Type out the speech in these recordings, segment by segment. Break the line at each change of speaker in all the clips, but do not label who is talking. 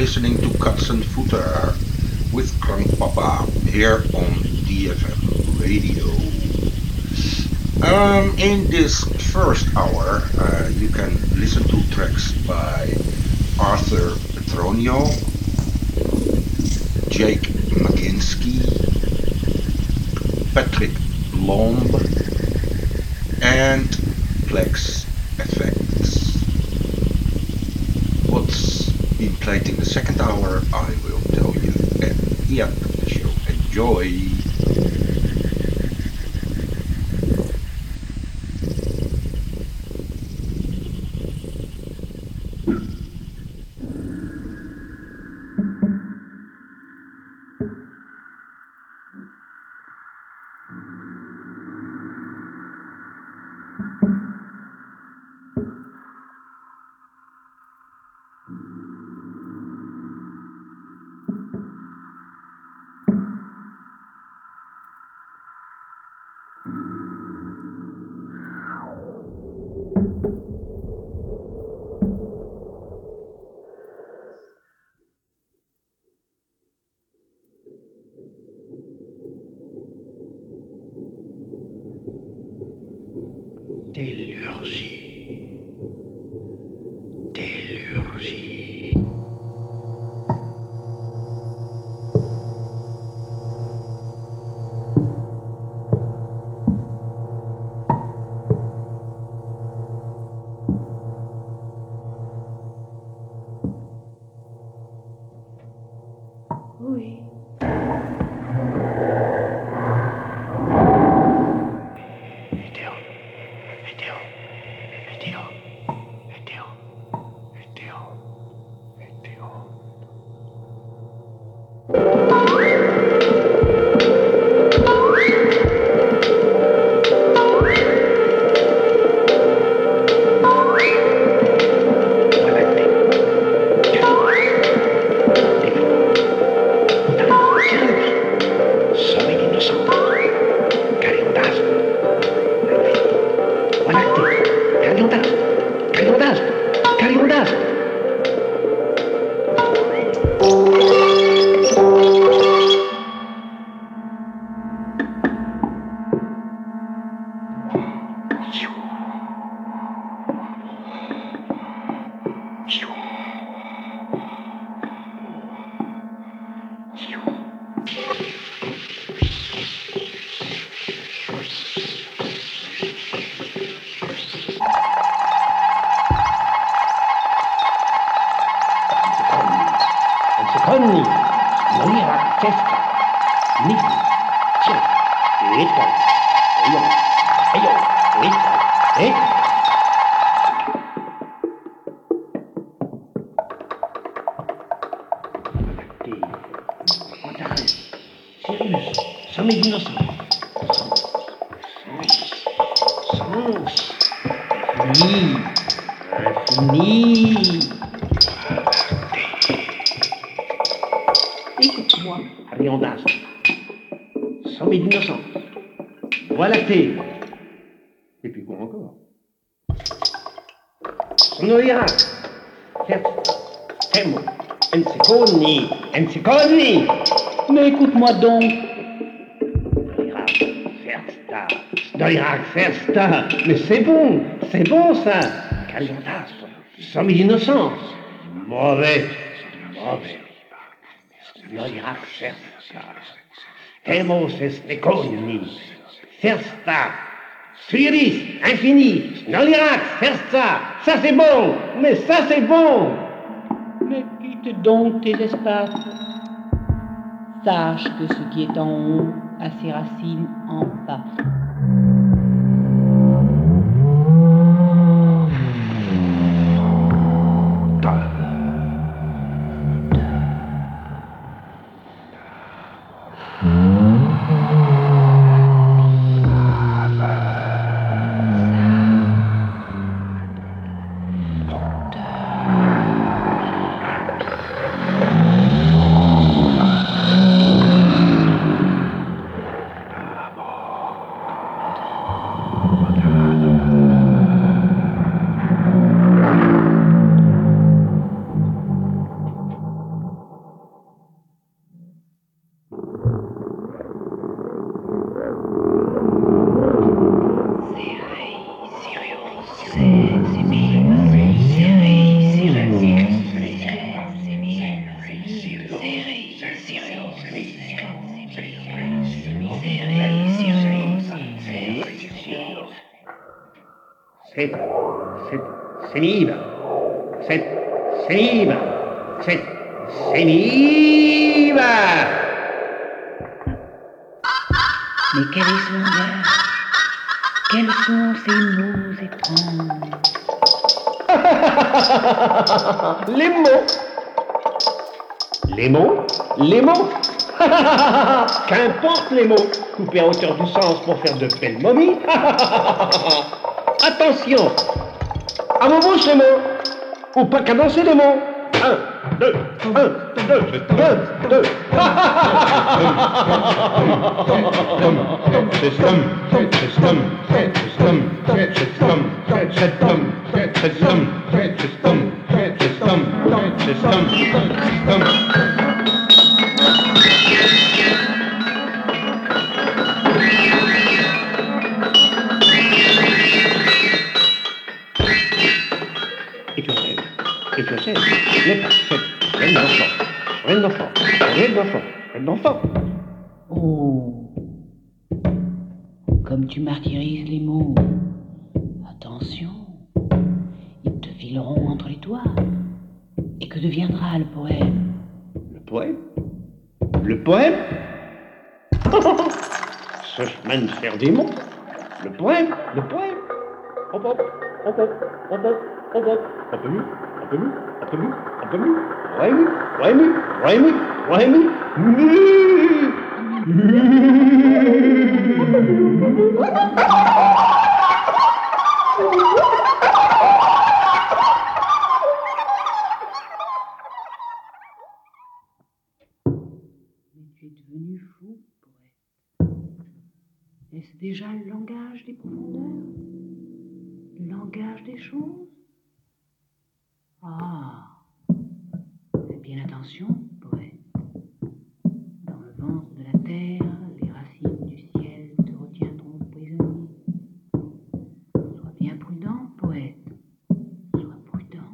listening to Cuts and Footer with Krank Papa here on DFM Radio. In this first hour, you can listen to tracks by Arthur Petronio, Jake McKinsky, Patrick Lomb, and Plex Effects. What's been played in the second hour, I will tell you at the end of the show. Enjoy!
Mais écoute-moi donc.
Dolirak Fersta. Mais c'est bon ça. Calientas, somme d'innocence. Mauvais. Dolirak Fersta. Temos esneconi. Fersta. Suiris, infini. Dolirak Fersta. Ça c'est bon. Mais ça c'est bon.
Mais quitte donc tes espaces. Sache que ce qui est en haut a ses racines en bas.
Sénive, Sénive, Sénive.
Mais quel est ce langage? Quels sont ces mots étranges?
Les mots. Les mots? Les mots? Qu'importe les mots, coupés à hauteur du sens pour faire de belles momies. Attention, à vos bouches les mots, ou pas cadencer les mots. 1, 2, 1, 2, 1, 2. Et tu sais, les pas, rien d'enfant.
Oh, comme tu martyrises les mots. Attention, ils te fileront entre les doigts. Et que deviendra le poème?
Le poème? Le poème? Ce chemin de faire des mots. Le poème? Hop, hop, hop, hop, hop, hop, hop, hop. Un peu mieux.
Mais tu es devenu fou, poète. Est-ce déjà le langage des profondeurs? Le langage des choses? Ah, fais bien attention, poète. Dans le ventre de la terre, les racines du ciel te retiendront prisonnier. Sois bien prudent, poète. Sois prudent.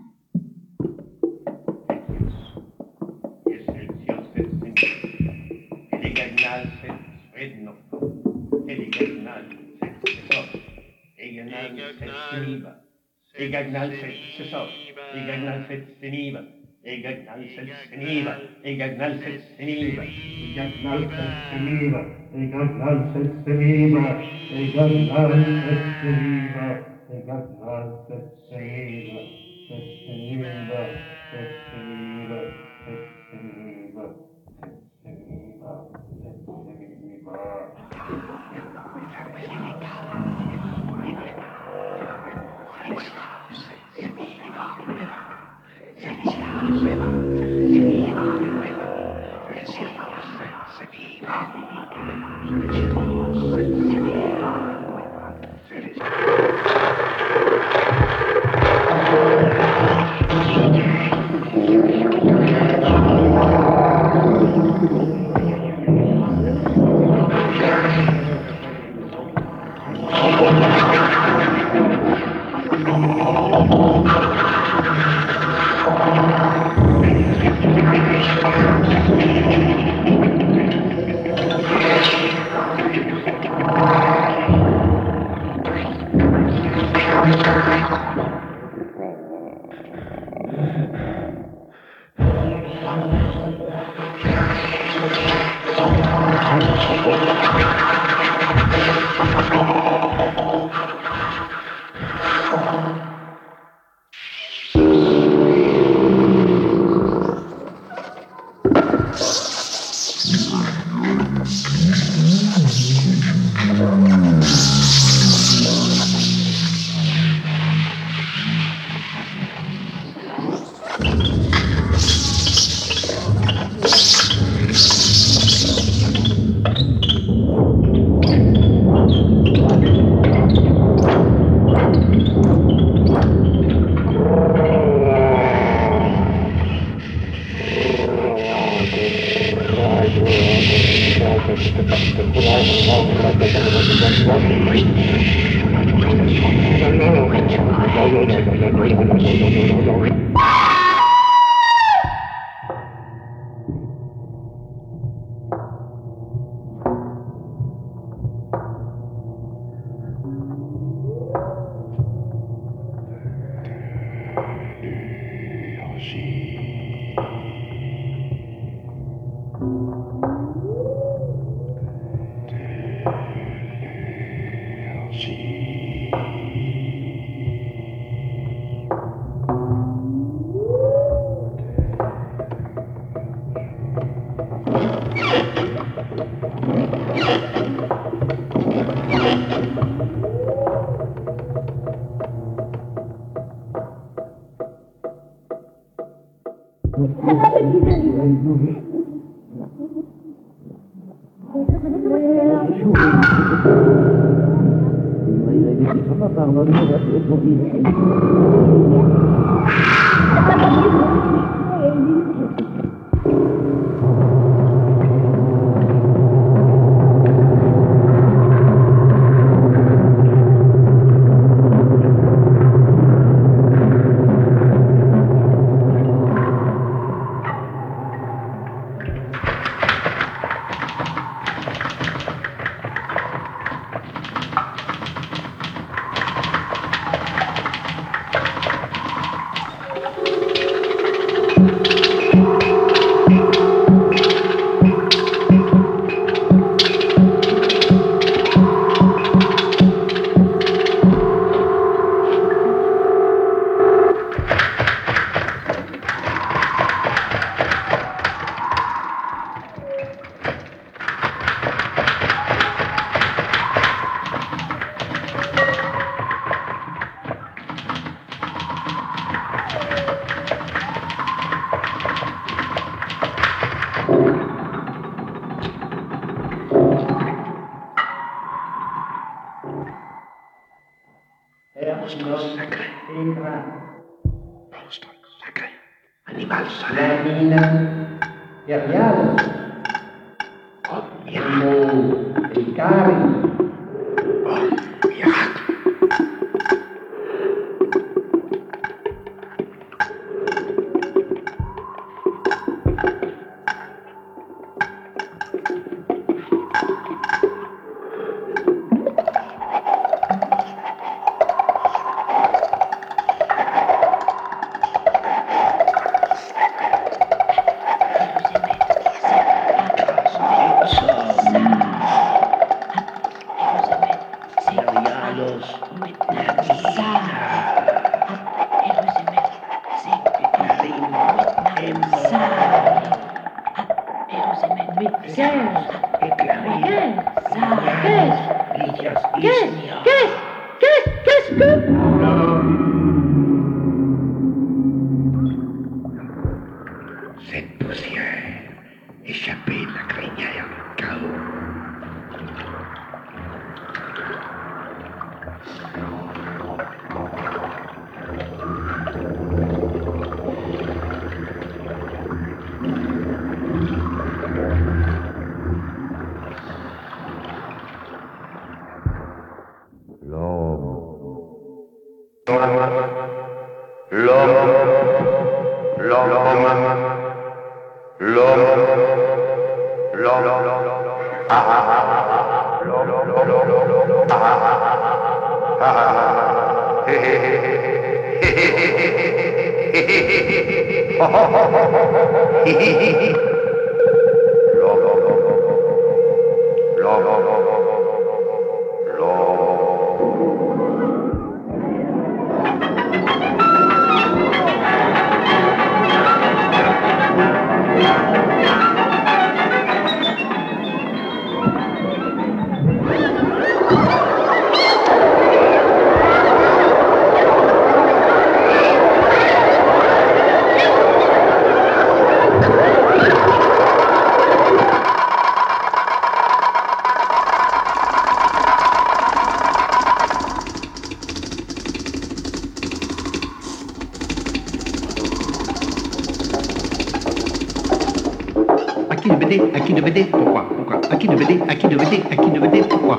Pourquoi? Pourquoi? À qui de BD? Pourquoi? À qui de BD? Pourquoi? Pourquoi?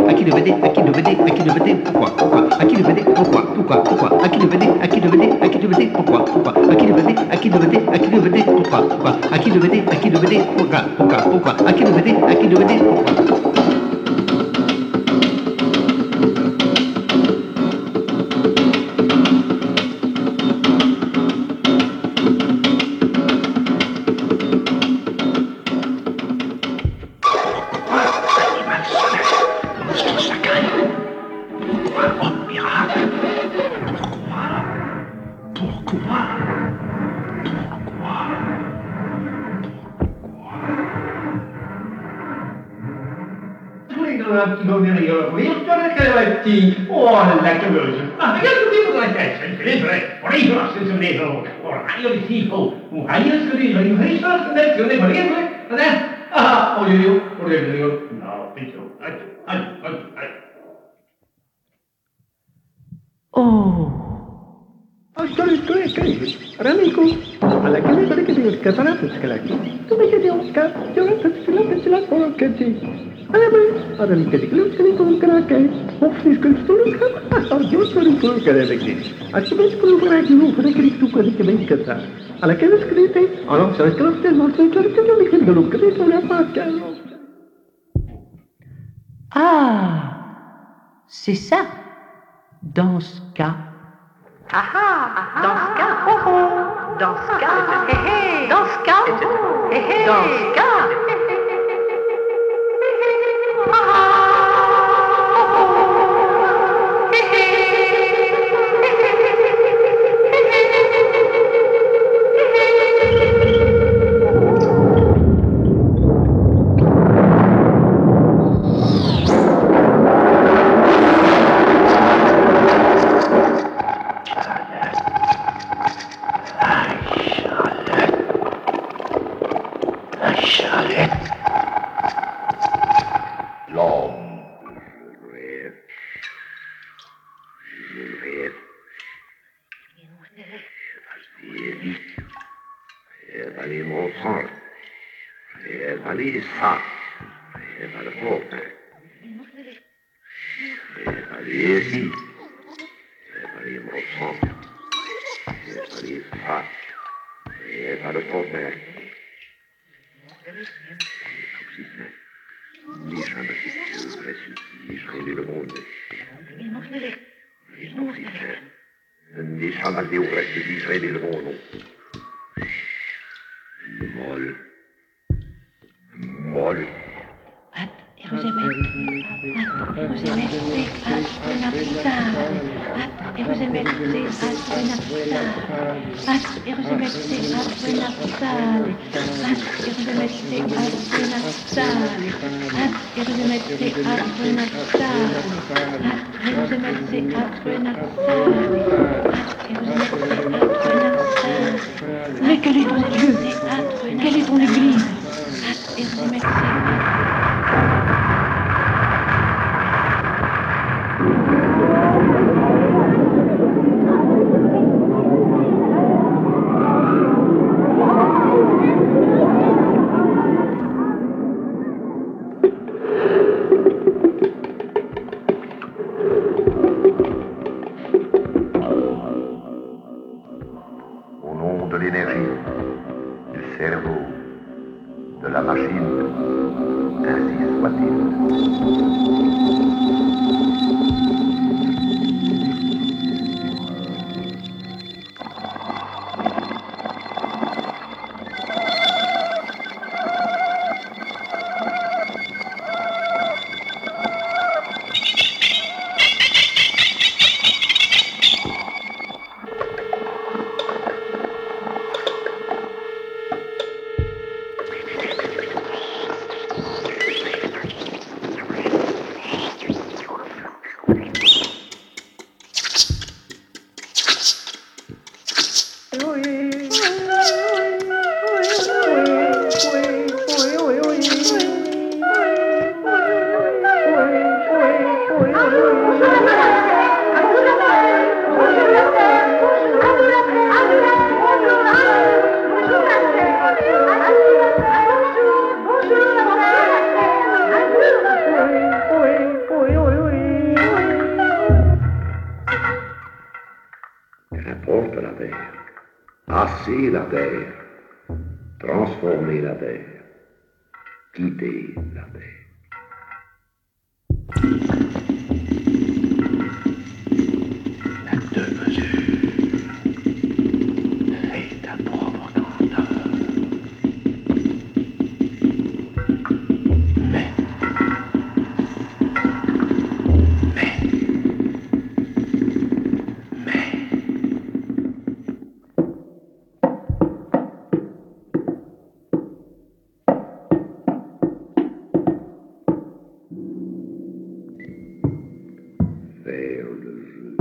à qui devait dire, à qui devait dire, à qui devait dire, pourquoi, à qui devait dire, pourquoi, à qui devait dire, à qui devait dire, à qui devait dire, pourquoi, à qui devait dire, à qui devait dire, à qui devait dire, pourquoi, à qui devait dire, à qui devait dire, pourquoi, à qui devait dire, à qui devait dire, pourquoi.
Like a virgin. Ah, ragazzi, tipo like that. Risorse su dentro. Ora, io di tipo, un raio scritto, in risorse nel ne parere, adesso. Ah, io. No, piccio. Ai.
Oh. Ascolti, Ramico, alla che mi pare che devo scappare per scalare. Come che devo scappare? Io la porca. Allora mi chiedi che non se ne può craccare. Offrisco il solo capo. Io sono un po' che deve che. A che mi scriverà che non farà che tu quelli che mi cazza. Alla che mi scrivete? Allora, se la classe non sei certo che non mi chiedo che mi sono fatto.
Ah, c'est ça. Dans ce cas.
Dans ce cas, dans ce cas, dans ce cas.
Mais quel est ton Dieu? Quelle est ton Église?
traverser la terre, transformer la terre, quitter la terre.
La deux-mesure fait ta propre grandeur. Mais
Faire le jeu.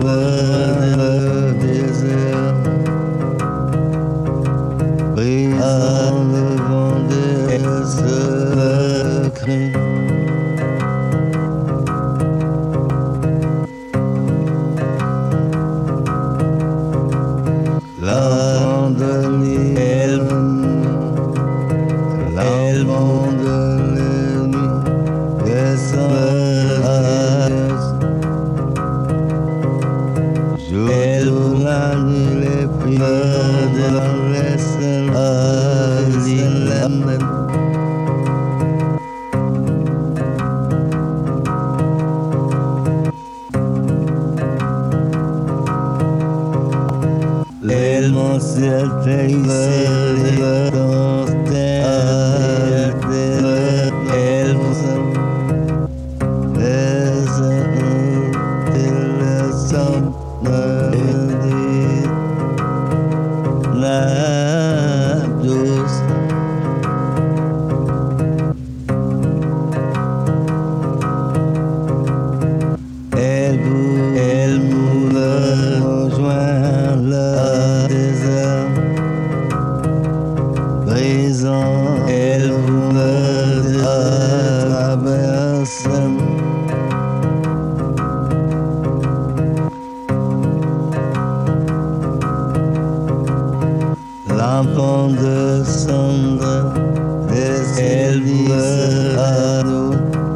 le désert. Brisant le vent des secrets. L'abandonnée, elle l'abandonnée, elle la nuit, les prières de la laisse à l'île. L'essentiel pays dans terre, elle vous la douce. Elle vous rejoint le désert. Brisant, elle vous traverse. L'enfant de cendre, elle vise à nous.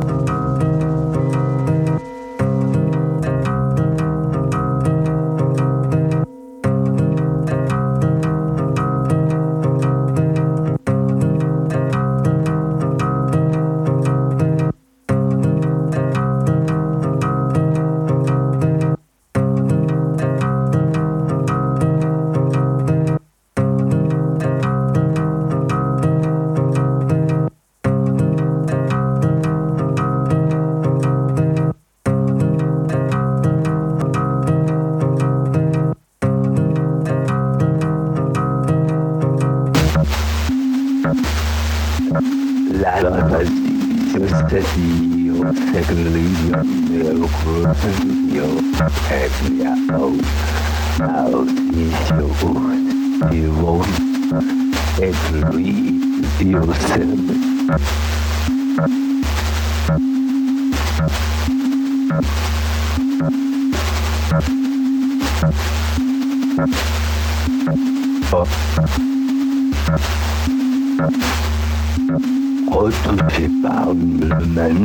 Retouché par le même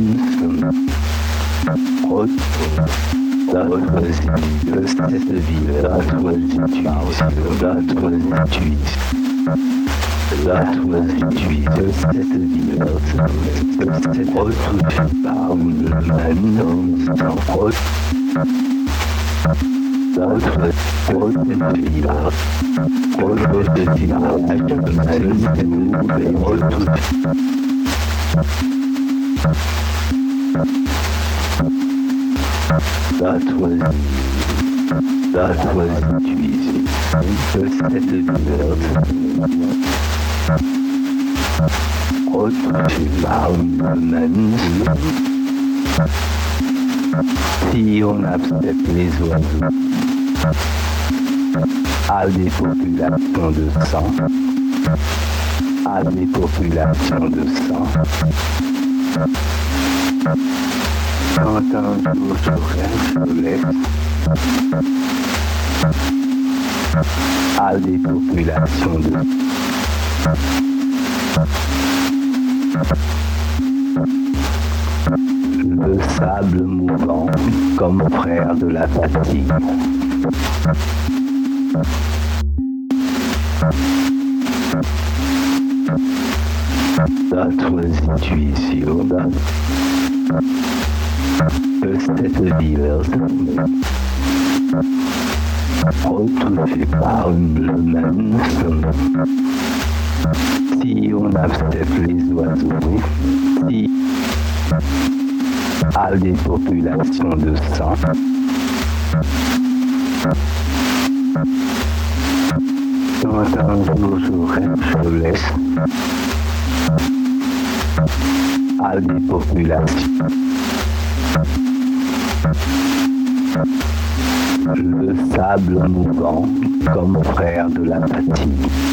cette ville, notre intuition, cette ville, retouché par le même si on accepte les oiseaux à des populations de sang, à des populations de sang, quand un jour je laisse à des populations de le sable mouvant comme frère de la fatigue. D'autres intuitions que cette ville retouchée par le même son. Si on accepte les oiseaux, si à des populations de sang, quand un jour je laisse à des populations Le sable mouvant comme frère de l'apathie.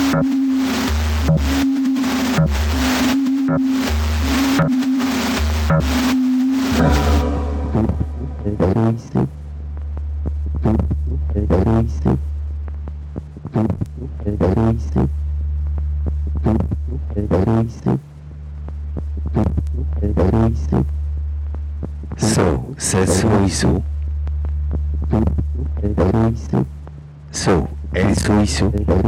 So, c'est sowieso. So, el sowieso.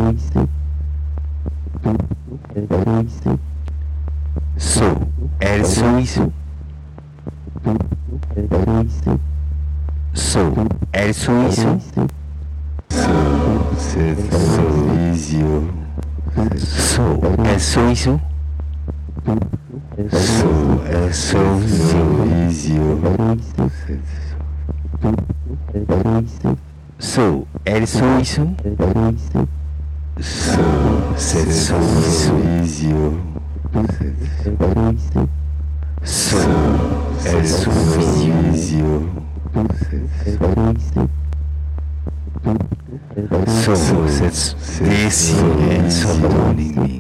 So, el sowieso. So, el sowieso. So, c'est sowieso. So, el sowieso. So, el sowieso. So, el sowieso. So, c'est sowieso. So, el sowieso. So, c'est des sirènes sont dans les nuits.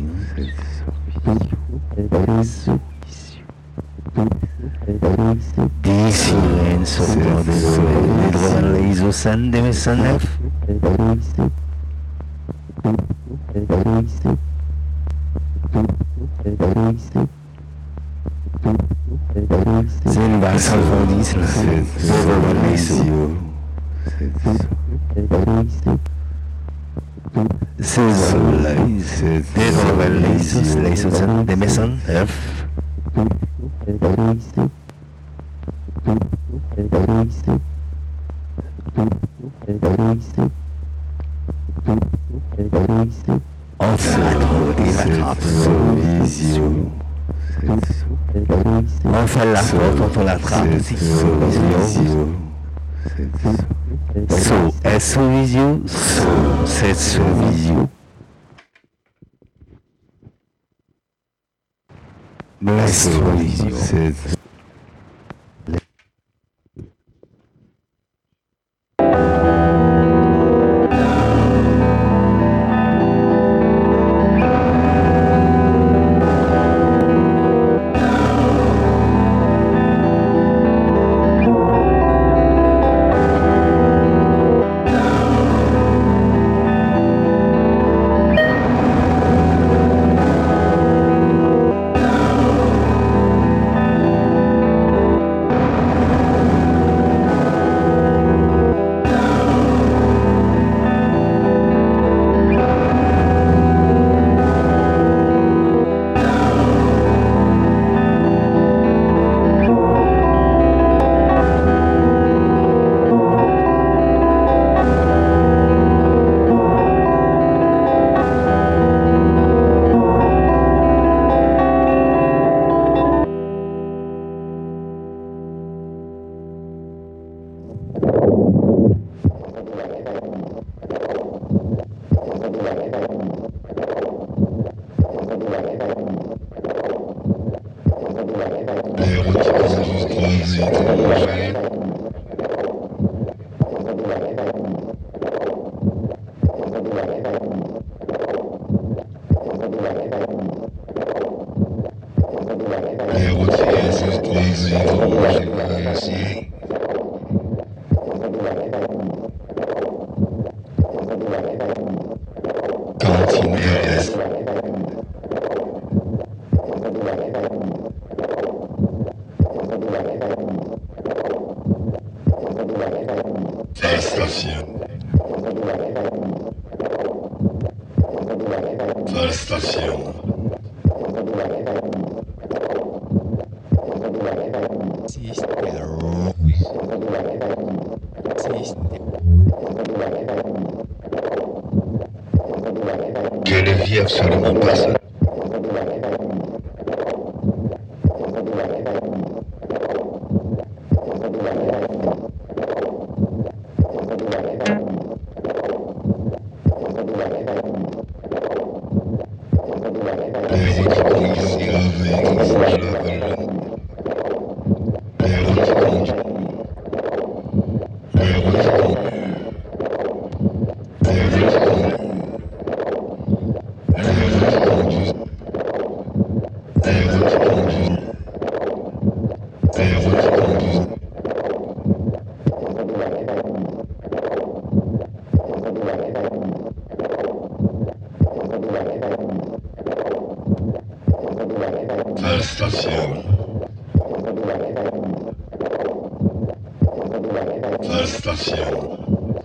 Des sirènes sont dans les nuits. Devant les océans de mes sanefs. C'est une balle salvandis, là. Devant les océans. C'est soleil, c'est devant les océans de mes sanefs. On fait la trappe, on fait la porte, on la trappe, So, è sowieso, so, c'est sowieso. Mais sowieso, c'est... Je ne vis absolument pas ça.
Station. Station.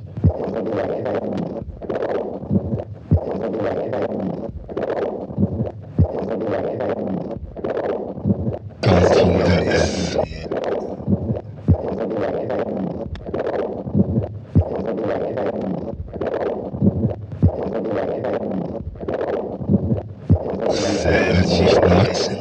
Cantine S. Sehr sich nachsehen.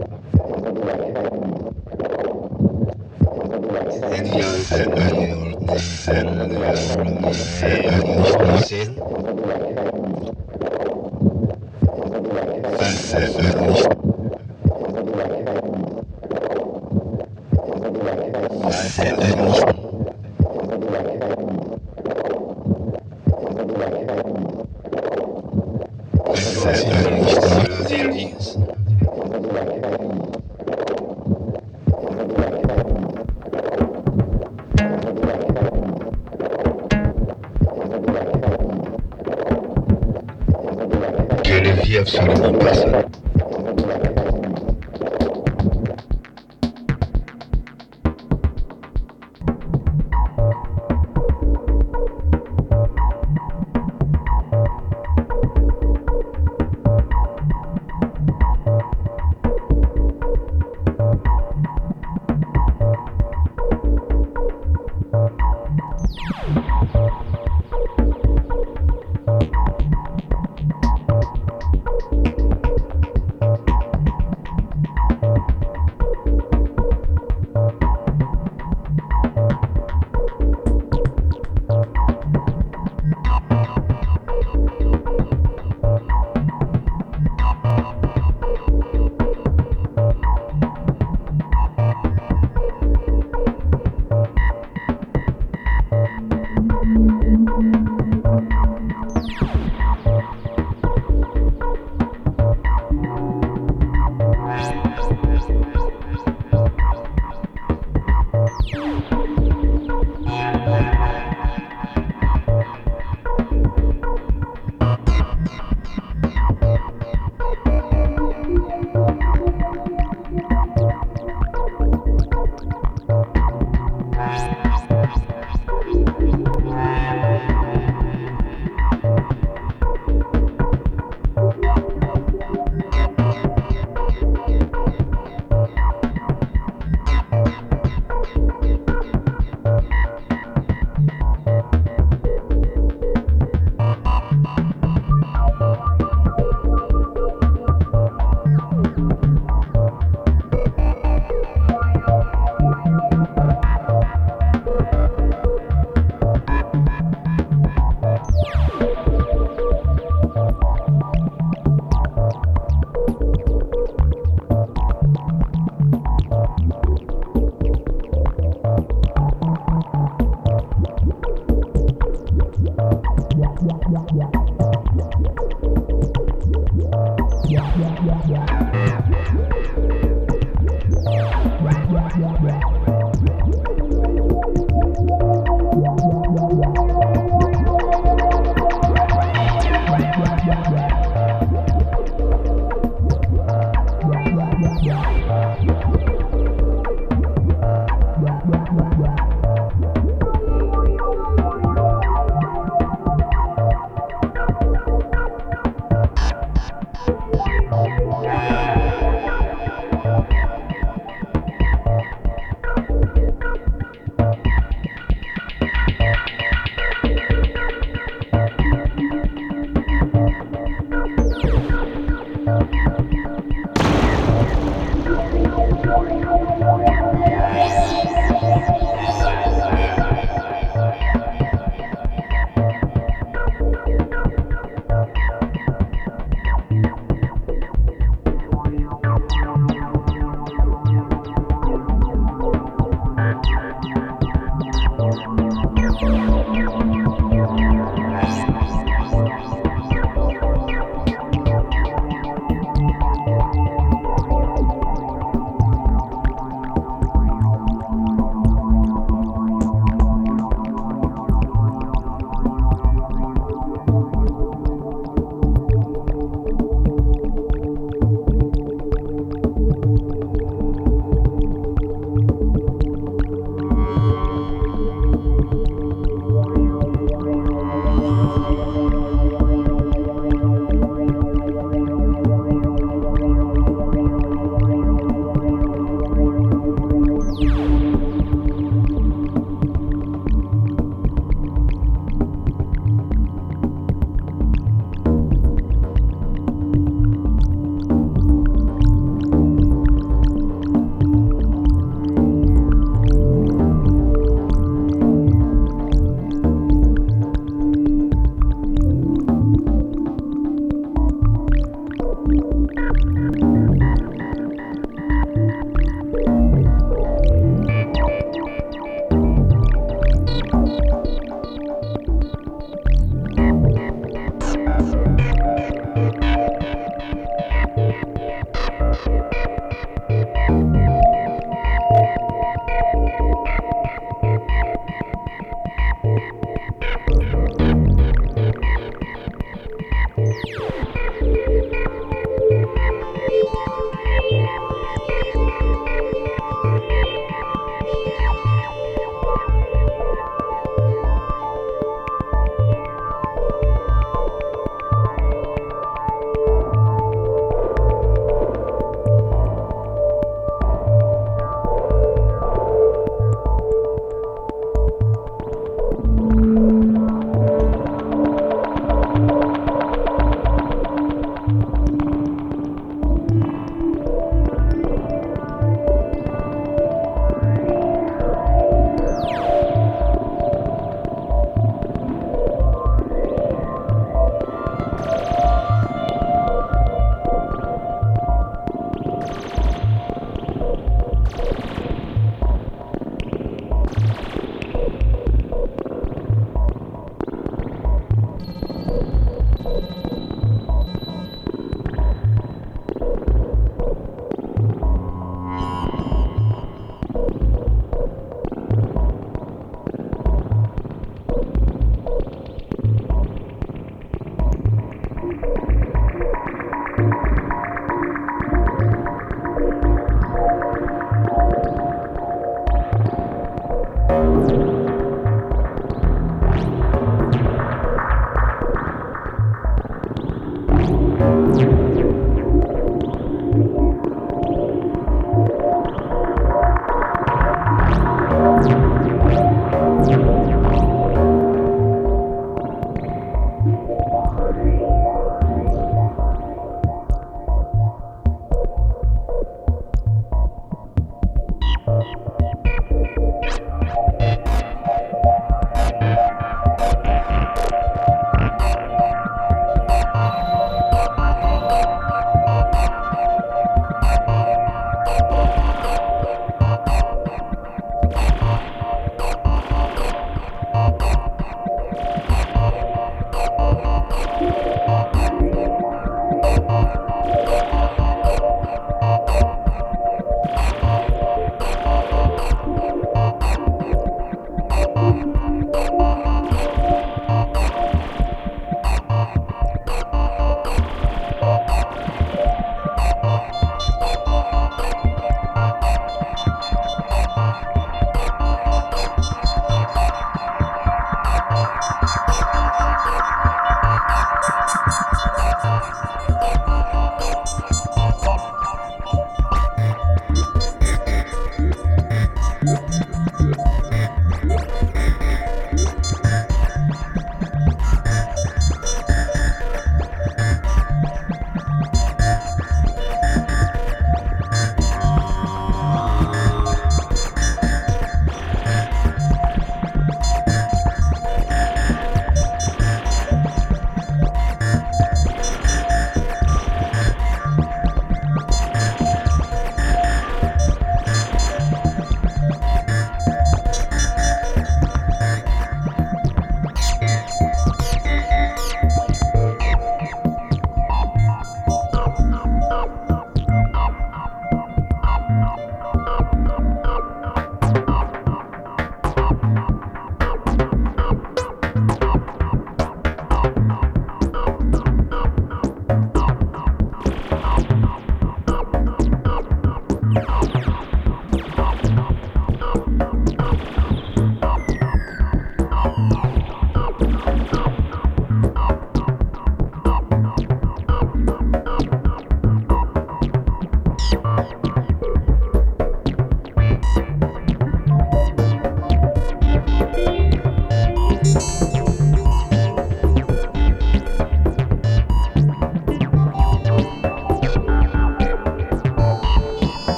Je ne vis absolument personne.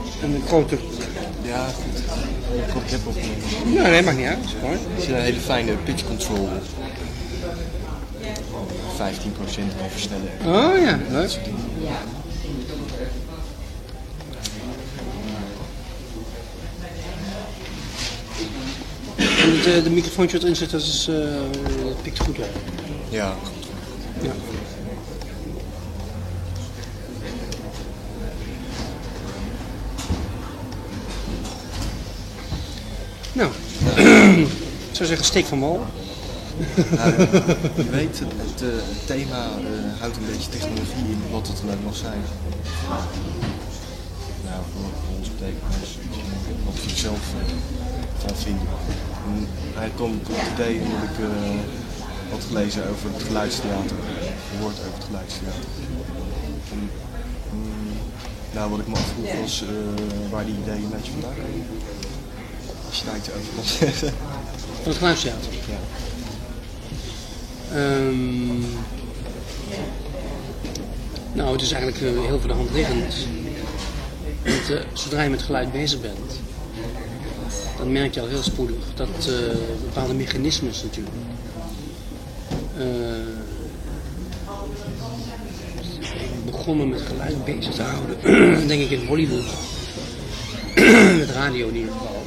een grote...
Ja, goed. Ik heb opgenomen.
Nou, nee, maakt niet uit. Mooi.
Er zit een hele fijne pitch control. 15% kan versnellen.
Oh ja, leuk. En de microfoontje wat erin zit, dat pikt goed op.
Ja,
ja. Nou, ik zou zeggen steek van wal.
Je weet, het thema houdt een beetje technologie in wat het dan ook mag zijn. Nou, voor ons betekent het wat je er zelf van vindt. Hij kwam op het idee omdat ik had gelezen over het geluidstheater, gehoord over het geluidstheater. En, nou, wat ik me afvroeg was waar die ideeën een beetje vandaan komen. Als je daar iets over kan zeggen.
Van het geluidstheater?
Ja.
Nou, het is eigenlijk heel voor de hand liggend. Want, zodra je met geluid bezig bent, dan merk je al heel spoedig dat bepaalde mechanismes natuurlijk. Begonnen met geluid bezig te houden, denk ik in Hollywood, met radio in ieder geval.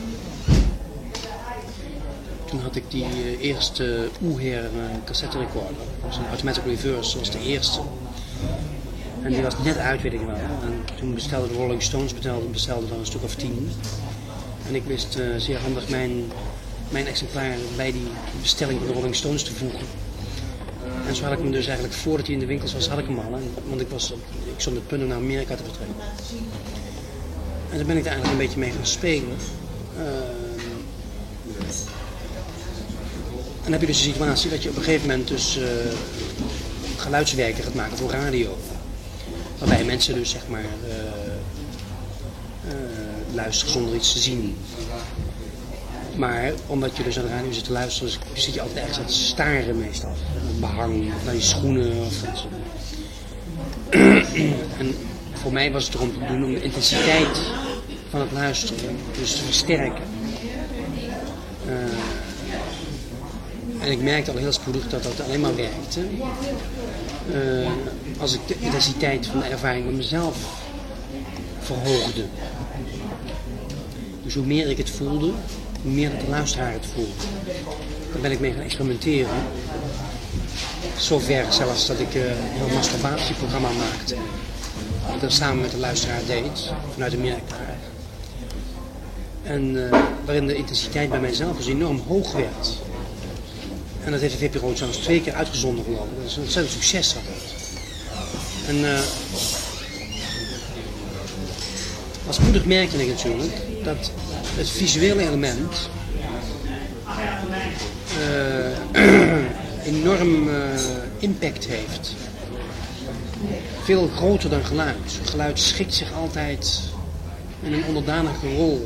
Toen had ik die eerste Uher cassette recorder, dus een automatic reverse, was de eerste. En die was net uit, weet ik wel. En toen bestelde de Rolling Stones bestelde dan een stuk of 10. En ik wist zeer handig mijn exemplaar bij die bestelling van de Rolling Stones te voegen. En zo had ik hem dus eigenlijk voordat hij in de winkels was, had ik hem al. Want ik stond op het punt om naar Amerika te vertrekken. En daar ben ik er eigenlijk een beetje mee gaan spelen. En dan heb je dus de situatie dat je op een gegeven moment dus geluidswerken gaat maken voor radio. Waarbij mensen dus zeg maar luisteren zonder iets te zien. Maar omdat je dus aan de radio zit te luisteren, dus zit je altijd ergens aan het staren meestal. Behang, of naar je schoenen of wat. En voor mij was het erom te doen om de intensiteit van het luisteren dus te versterken. En ik merkte al heel spoedig dat dat alleen maar werkte als ik de intensiteit van de ervaring met mezelf verhoogde. Dus hoe meer ik het voelde, hoe meer dat de luisteraar het voelde. Daar ben ik mee gaan experimenteren. Zover zelfs dat ik een heel masturbatieprogramma maakte. Dat ik dat samen met de luisteraar deed, vanuit Amerika. En waarin de intensiteit bij mijzelf dus enorm hoog werd. En dat heeft de VPRO zelfs 2 keer uitgezonden geloof ik. Dat is een ontzettend succes had het. En als spoedig merkte ik natuurlijk dat het visuele element enorm impact heeft. Veel groter dan geluid. Geluid schikt zich altijd in een onderdanige rol.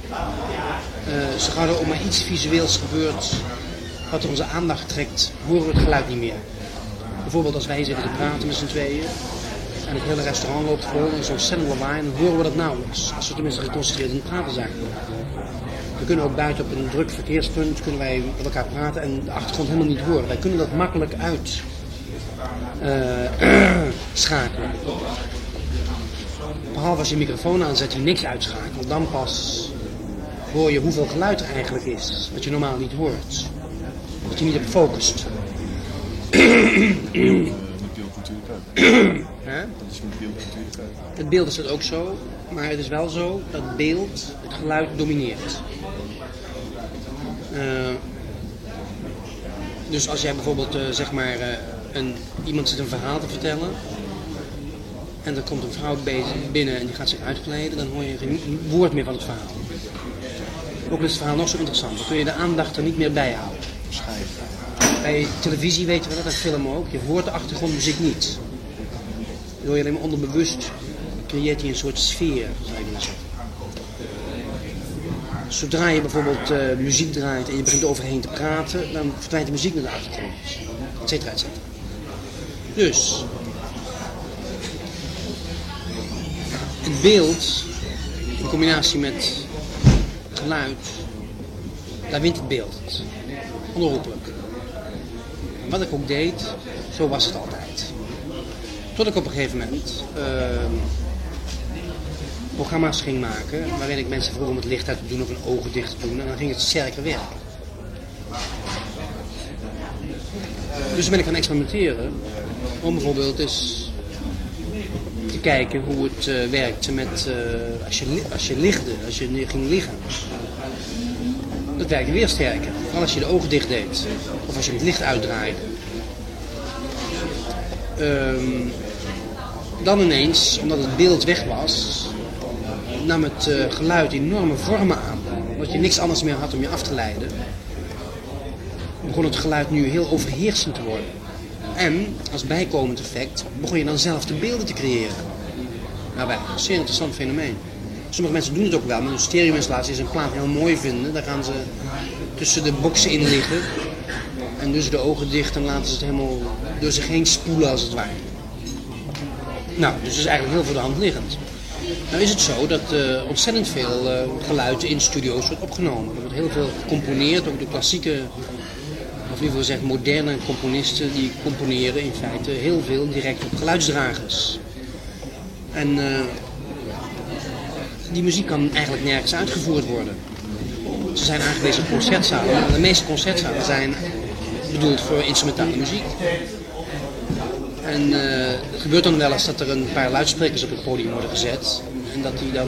Zo gauw er ook maar iets visueels gebeurt wat onze aandacht trekt, horen we het geluid niet meer. Bijvoorbeeld als wij zitten te praten met z'n tweeën en het hele restaurant loopt vol en zo'n ontzettend lawaai, dan horen we dat nauwelijks. Als we tenminste geconcentreerd aan het praten zijn. We kunnen ook buiten op een druk verkeerspunt kunnen wij met elkaar praten en de achtergrond helemaal niet horen. Wij kunnen dat makkelijk uitschakelen. Behalve als je microfoon aanzet die niks uitschakelt, dan pas hoor je hoeveel geluid er eigenlijk is, wat je normaal niet hoort. Dat je niet op focust.
Met beeld natuurlijk ook. Dat is met beeld natuurlijk ook.
Het beeld is dat ook zo, maar het is wel zo dat beeld het geluid domineert. Dus als jij bijvoorbeeld iemand zit een verhaal te vertellen en er komt een vrouw binnen en die gaat zich uitkleden, dan hoor je geen woord meer van het verhaal. Ook is het verhaal nog zo interessant, dan kun je de aandacht er niet meer bij houden. Bij televisie weten we dat, en film ook. Je hoort de achtergrondmuziek niet. Je hoor je alleen maar onderbewust. Creëert hij een soort sfeer, zou je willen zeggen. Zodra je bijvoorbeeld muziek draait en je begint overheen te praten, dan verdwijnt de muziek naar de achtergrond. Etcetera, etcetera. Dus het beeld
combinatie met geluid, daar wint het beeld. Onherroepelijk. Wat ik ook deed, zo was het altijd. Tot ik op een gegeven moment programma's ging maken waarin ik mensen vroeg om het licht uit te doen of hun ogen dicht te doen en dan ging het sterker werken. Dus ben ik gaan experimenteren om bijvoorbeeld eens te kijken hoe het werkte met als je ging liggen. Dat werkte weer sterker, vooral als je de ogen dicht deed of als je het licht uitdraaide. Dan ineens, omdat het beeld weg was, nam het geluid enorme vormen aan. Omdat je niks anders meer had om je af te leiden, begon het geluid nu heel overheersend te worden. En als bijkomend effect begon je dan zelf de beelden te creëren. Daarbij, een zeer interessant fenomeen. Sommige mensen doen het ook wel, met een stereo-installatie, ze een plaat heel mooi vinden. Dan gaan ze tussen de boxen in liggen en dus de ogen dicht en laten ze het helemaal door zich heen spoelen als het ware. Nou, dus het is eigenlijk heel voor de hand liggend. Nou is het zo dat ontzettend veel geluid in studio's wordt opgenomen. Er wordt heel veel gecomponeerd, ook de klassieke, of liever gezegd moderne componisten, die componeren in feite heel veel direct op geluidsdragers. En die muziek kan eigenlijk nergens uitgevoerd worden. Ze zijn aangewezen op concertzalen. De meeste concertzalen zijn bedoeld voor instrumentale muziek. En het gebeurt dan wel eens dat er een paar luidsprekers op het podium worden gezet. En dat die dan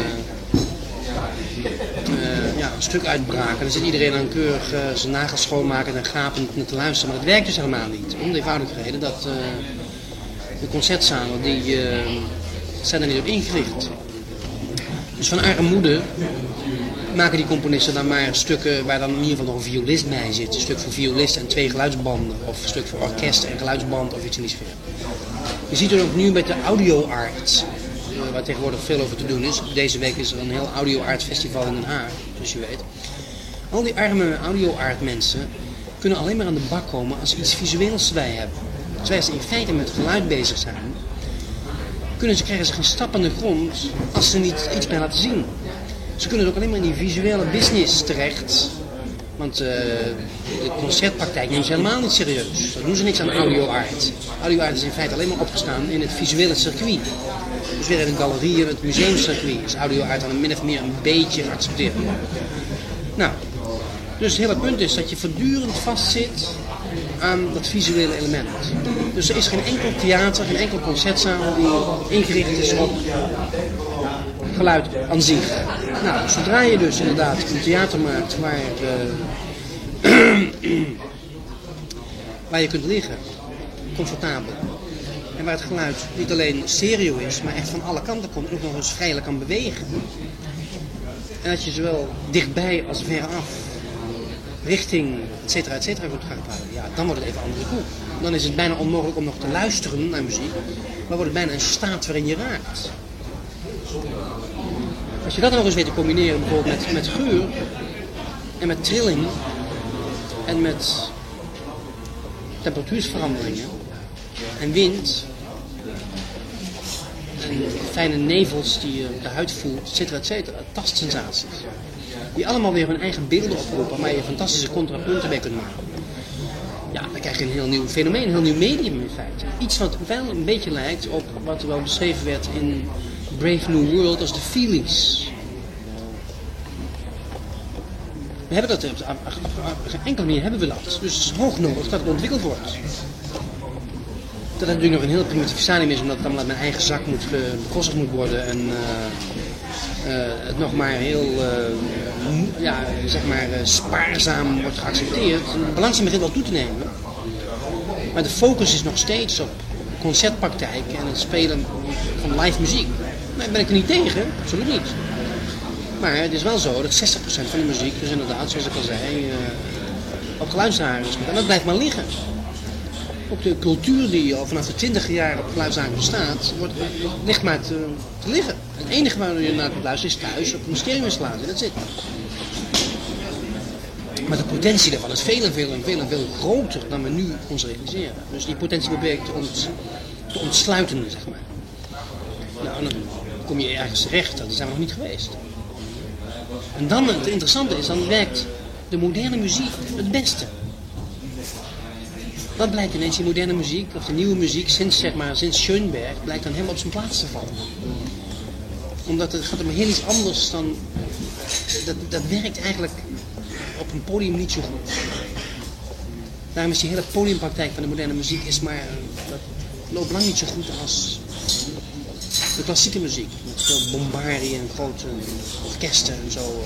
een stuk uitbraken. Dan zit iedereen dan keurig zijn nagels schoonmaken en gapend naar te luisteren. Maar dat werkt dus helemaal niet. Om de eenvoudige reden dat de concertzalen die zijn er niet op ingericht. Dus van armoede maken die componisten dan maar stukken waar dan in ieder geval nog een violist bij zit. Een stuk voor violist en 2 geluidsbanden. Of een stuk voor orkest en geluidsband of iets in die sfeer. Je ziet het ook nu met de audio art, waar tegenwoordig veel over te doen is. Deze week is er een heel audio art festival in Den Haag, zoals je weet. Al die arme audio art mensen kunnen alleen maar aan de bak komen als ze iets visueels bij hebben. Terwijl ze in feite met geluid bezig zijn, krijgen ze geen stap aan de grond als ze niet iets bij laten zien. Ze kunnen ook alleen maar in die visuele business terecht. Want de concertpraktijk neemt ze helemaal niet serieus. Daar doen ze niks aan audio art. Audio art is in feite alleen maar opgestaan in het visuele circuit. Dus weer in de galerieën, het museumcircuit is audio art dan min of meer een beetje geaccepteerd. Nou, dus het hele punt is dat je voortdurend vastzit aan dat visuele element. Dus er is geen enkel theater, geen enkel concertzaal die ingericht is op geluid aan zich. Nou, zodra je dus inderdaad een theater maakt waar je kunt liggen, comfortabel, en waar het geluid niet alleen stereo is, maar echt van alle kanten komt en ook nog eens vrijelijk kan bewegen. En dat je zowel dichtbij als veraf, richting, et cetera, kunt gaan praten, ja, dan wordt het even een andere koek. Dan is het bijna onmogelijk om nog te luisteren naar muziek, maar wordt het bijna een staat waarin je raakt. Als je dat dan nog eens weet te combineren bijvoorbeeld met geur en met trilling en met temperatuursveranderingen en wind en fijne nevels die je op de huid voelt, et cetera, tastsensaties. Die allemaal weer hun eigen beelden oproepen, waar je fantastische contrapunten bij kunt maken. Ja, dan krijg je een heel nieuw fenomeen, een heel nieuw medium in feite. Iets wat wel een beetje lijkt op wat er wel beschreven werd in Brave New World als de feelies. We hebben dat op geen enkele manier hebben we dat. Dus het is hoog nodig dat het ontwikkeld wordt. Dat het natuurlijk nog een heel primitief stadium is, omdat het allemaal uit mijn eigen zak bekostigd moet worden en het nog maar heel spaarzaam wordt geaccepteerd. De belangstelling begint wel toe te nemen. Maar de focus is nog steeds op concertpraktijk en het spelen van live muziek. Daar ben ik er niet tegen, absoluut niet. Maar het is wel zo dat 60% van de muziek, dus inderdaad, zoals ik al zei, op geluidsdragers is. En dat blijft maar liggen. Ook de cultuur die al vanaf de 20 jaar op geluidsdragers bestaat, ligt maar te liggen. Het enige waar je naar kunt luisteren is thuis op een stereo-installatie, dat zit. Maar de potentie daarvan is veel groter dan we nu ons realiseren. Dus die potentie probeer ik te ontsluiten, zeg maar. Nou, kom je ergens terecht, daar zijn we nog niet geweest. En dan, het interessante is, dan werkt de moderne muziek het beste. Dat blijkt ineens, die moderne muziek, of de nieuwe muziek, sinds Schoenberg, blijkt dan helemaal op zijn plaats te vallen. Omdat het gaat om heel iets anders dan... Dat werkt eigenlijk op een podium niet zo goed. Daarom is die hele podiumpraktijk van de moderne muziek dat loopt lang niet zo goed als de klassieke muziek. Met veel bombardie en grote orkesten en zo.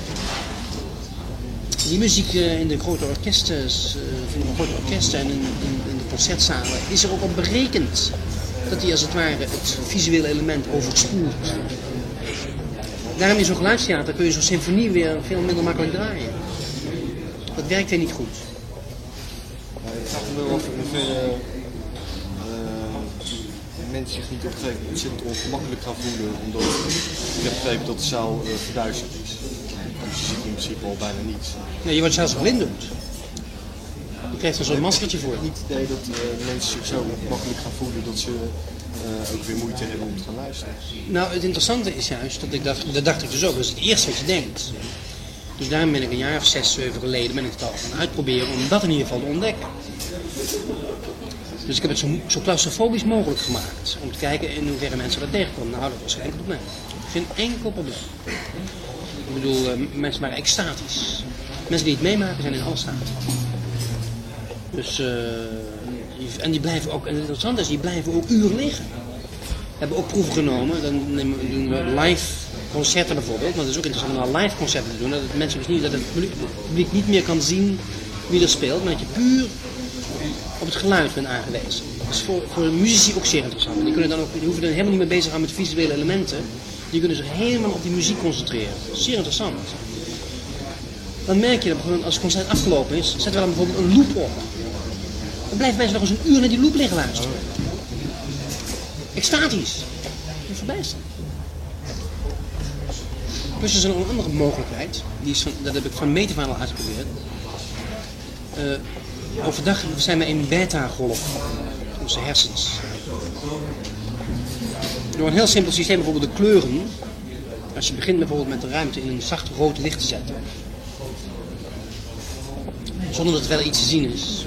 Die muziek in de grote orkesten en in de concertzalen is er ook op berekend. Dat die als het ware het visuele element overspoelt. Daarom in zo'n geluidstheater kun je zo'n symfonie weer veel minder makkelijk draaien. Dat werkt weer niet goed.
Het gaat er wel over hoeverre mensen zich niet op een gegeven moment ontzettend ongemakkelijk gaan voelen. Omdat ik heb begrepen dat de zaal verduisterd is. Dus je ziet in principe al bijna niets.
Nee, je wordt zelfs blind doet. Je krijgt er zo'n maskertje voor.
Ik heb niet het idee dat mensen zich zo ongemakkelijk gaan voelen dat ze ook weer moeite hebben om te gaan luisteren.
Nou, het interessante is juist, dat dacht ik dus ook, dat is het eerste wat je denkt. Dus daarom ben ik een jaar of 6, 7 geleden het al gaan uitproberen om dat in ieder geval te ontdekken. Dus ik heb het zo claustrofobisch mogelijk gemaakt. Om te kijken in hoeverre mensen dat tegenkomen. Nou, dat was geen enkel probleem. Geen enkel probleem. Ik bedoel, mensen waren extatisch. Mensen die het meemaken zijn in alle staat. Dus, en die blijven ook, en het interessante is, die blijven ook uren liggen. We hebben ook proeven genomen. Dan doen we live concerten bijvoorbeeld. Maar het is ook interessant om live concerten te doen. Dat het publiek niet meer kan zien wie er speelt. Maar dat je puur op het geluid bent aangewezen. Dat is voor de muzici ook zeer interessant. Die hoeven er helemaal niet mee bezig te gaan met visuele elementen. Die kunnen zich helemaal op die muziek concentreren. Zeer interessant. Dan merk je dat als het concert afgelopen is, zetten we dan bijvoorbeeld een loop op. Dan blijven mensen nog eens een uur naar die loop liggen luisteren. Extatisch. Je verbijsterd. Dus er is een andere mogelijkheid. Dat heb ik van meet af aan al uitgeprobeerd. Overdag zijn we in beta-golf. Onze hersens. Door een heel simpel systeem, bijvoorbeeld de kleuren. Als je begint bijvoorbeeld met de ruimte in een zacht rood licht te zetten. Zonder dat er wel iets te zien is.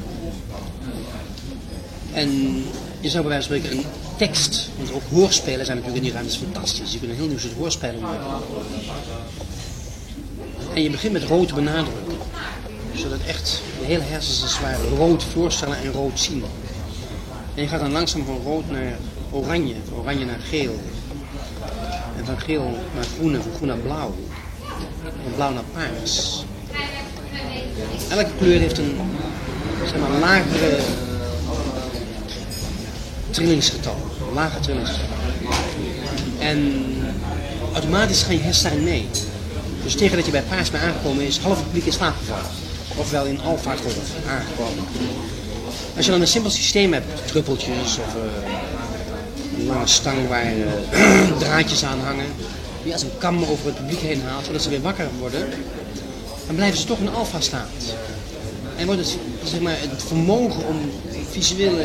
En je zou bij wijze van spreken een tekst, want ook hoorspelen zijn natuurlijk in die ruimtes fantastisch. Je kunt een heel nieuw soort hoorspelen maken. En je begint met rood te benadrukken. Zodat echt de hele hersens als het ware rood voorstellen en rood zien. En je gaat dan langzaam van rood naar oranje, van oranje naar geel. En van geel naar groen en van groen naar blauw. Van blauw naar paars. Elke kleur heeft een lagere trillingsgetal. Een lager trillingsgetal. En automatisch gaan je hersenen mee. Dus tegen dat je bij paars bent aangekomen is, half het publiek in slaap gevallen. Ofwel in alfa-golf aangekomen. Als je dan een simpel systeem hebt, druppeltjes of een lange stang waar draadjes aan hangen, die als een kam over het publiek heen haalt, zodat ze weer wakker worden, dan blijven ze toch in alfa-staat. En wordt het, het vermogen om visuele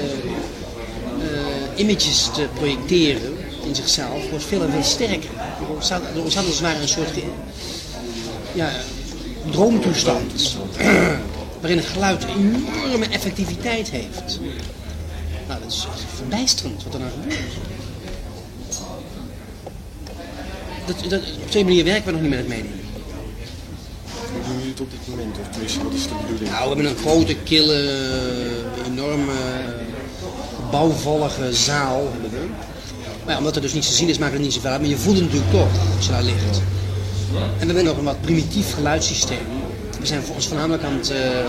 images te projecteren in zichzelf wordt veel en veel sterker. Er ontstaat als het ware een soort droomtoestand waarin het geluid een enorme effectiviteit heeft. Nou, dat is verbijsterend wat er nou gebeurt. Op twee manieren werken we nog niet met het medium.
Hoe doen jullie het op dit moment? Of tenminste, wat is de bedoeling?
Nou, we hebben een grote, kille, enorme, bouwvallige zaal. Maar ja, omdat het dus niet te zien is, maakt het niet zoveel uit. Maar je voelt het natuurlijk toch, als je daar ligt. En we hebben nog een wat primitief geluidssysteem. We zijn voor ons voornamelijk aan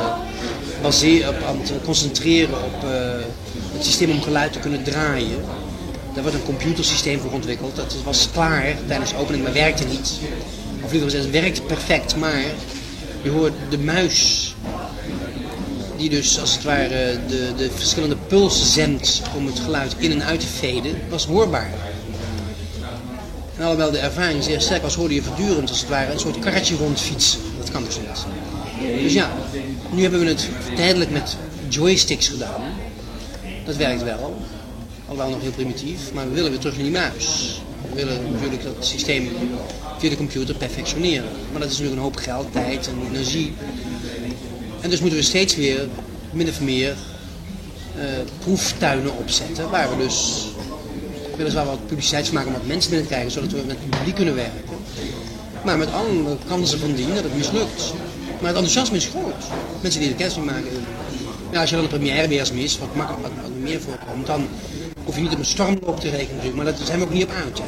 het concentreren op het systeem om geluid te kunnen draaien. Daar wordt een computersysteem voor ontwikkeld. Dat was klaar tijdens de opening, maar werkte niet. Of liever gezegd, het werkt perfect, maar je hoort de muis die dus als het ware de verschillende pulsen zendt om het geluid in en uit te faden, was hoorbaar. En alhoewel de ervaring zeer sterk was, hoorde je voortdurend als het ware een soort karretje rondfietsen. Dat kan dus niet. Dus ja, nu hebben we het tijdelijk met joysticks gedaan. Dat werkt wel. Alhoewel nog heel primitief, maar we willen weer terug naar die muis. We willen natuurlijk dat systeem via de computer perfectioneren. Maar dat is natuurlijk een hoop geld, tijd en energie. En dus moeten we steeds weer, min of meer, proeftuinen opzetten. Waar we dus weliswaar wat publiciteit maken om wat mensen binnen te krijgen, zodat we met het publiek kunnen werken. Maar met alle kansen van dien dat het mislukt. Maar het enthousiasme is groot. Mensen die de kennis maken. Ja, als je dan een première weer eens mist, wat meer voorkomt, dan hoef je niet op een stormloop te rekenen natuurlijk. Maar daar zijn we ook niet op uit.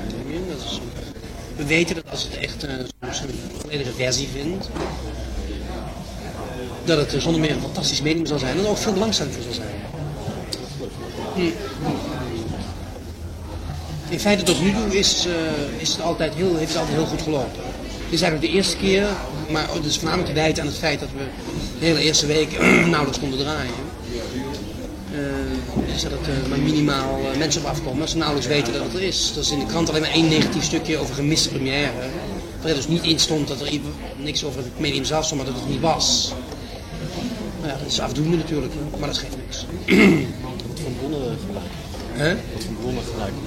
We weten dat als het echt een volledige versie vindt, dat het zonder meer een fantastisch medium zal zijn en er ook veel belangstelling voor zal zijn. In feite tot nu toe heeft het altijd heel goed gelopen. Dit is eigenlijk de eerste keer, maar het is voornamelijk te wijten aan het feit dat we de hele eerste week nauwelijks konden draaien. Dus dat er maar minimaal mensen op afkomen, dat ze nauwelijks weten dat het er is. Er is in de krant alleen maar 1 negatief stukje over gemiste première. Waar er dus niet in stond dat er niks over het medium zelf stond, maar dat het niet was. Nou ja, dat is afdoende natuurlijk, maar dat geeft niks.
Wat voor bronnen gebruiken? Wat voor bronnen gebruiken?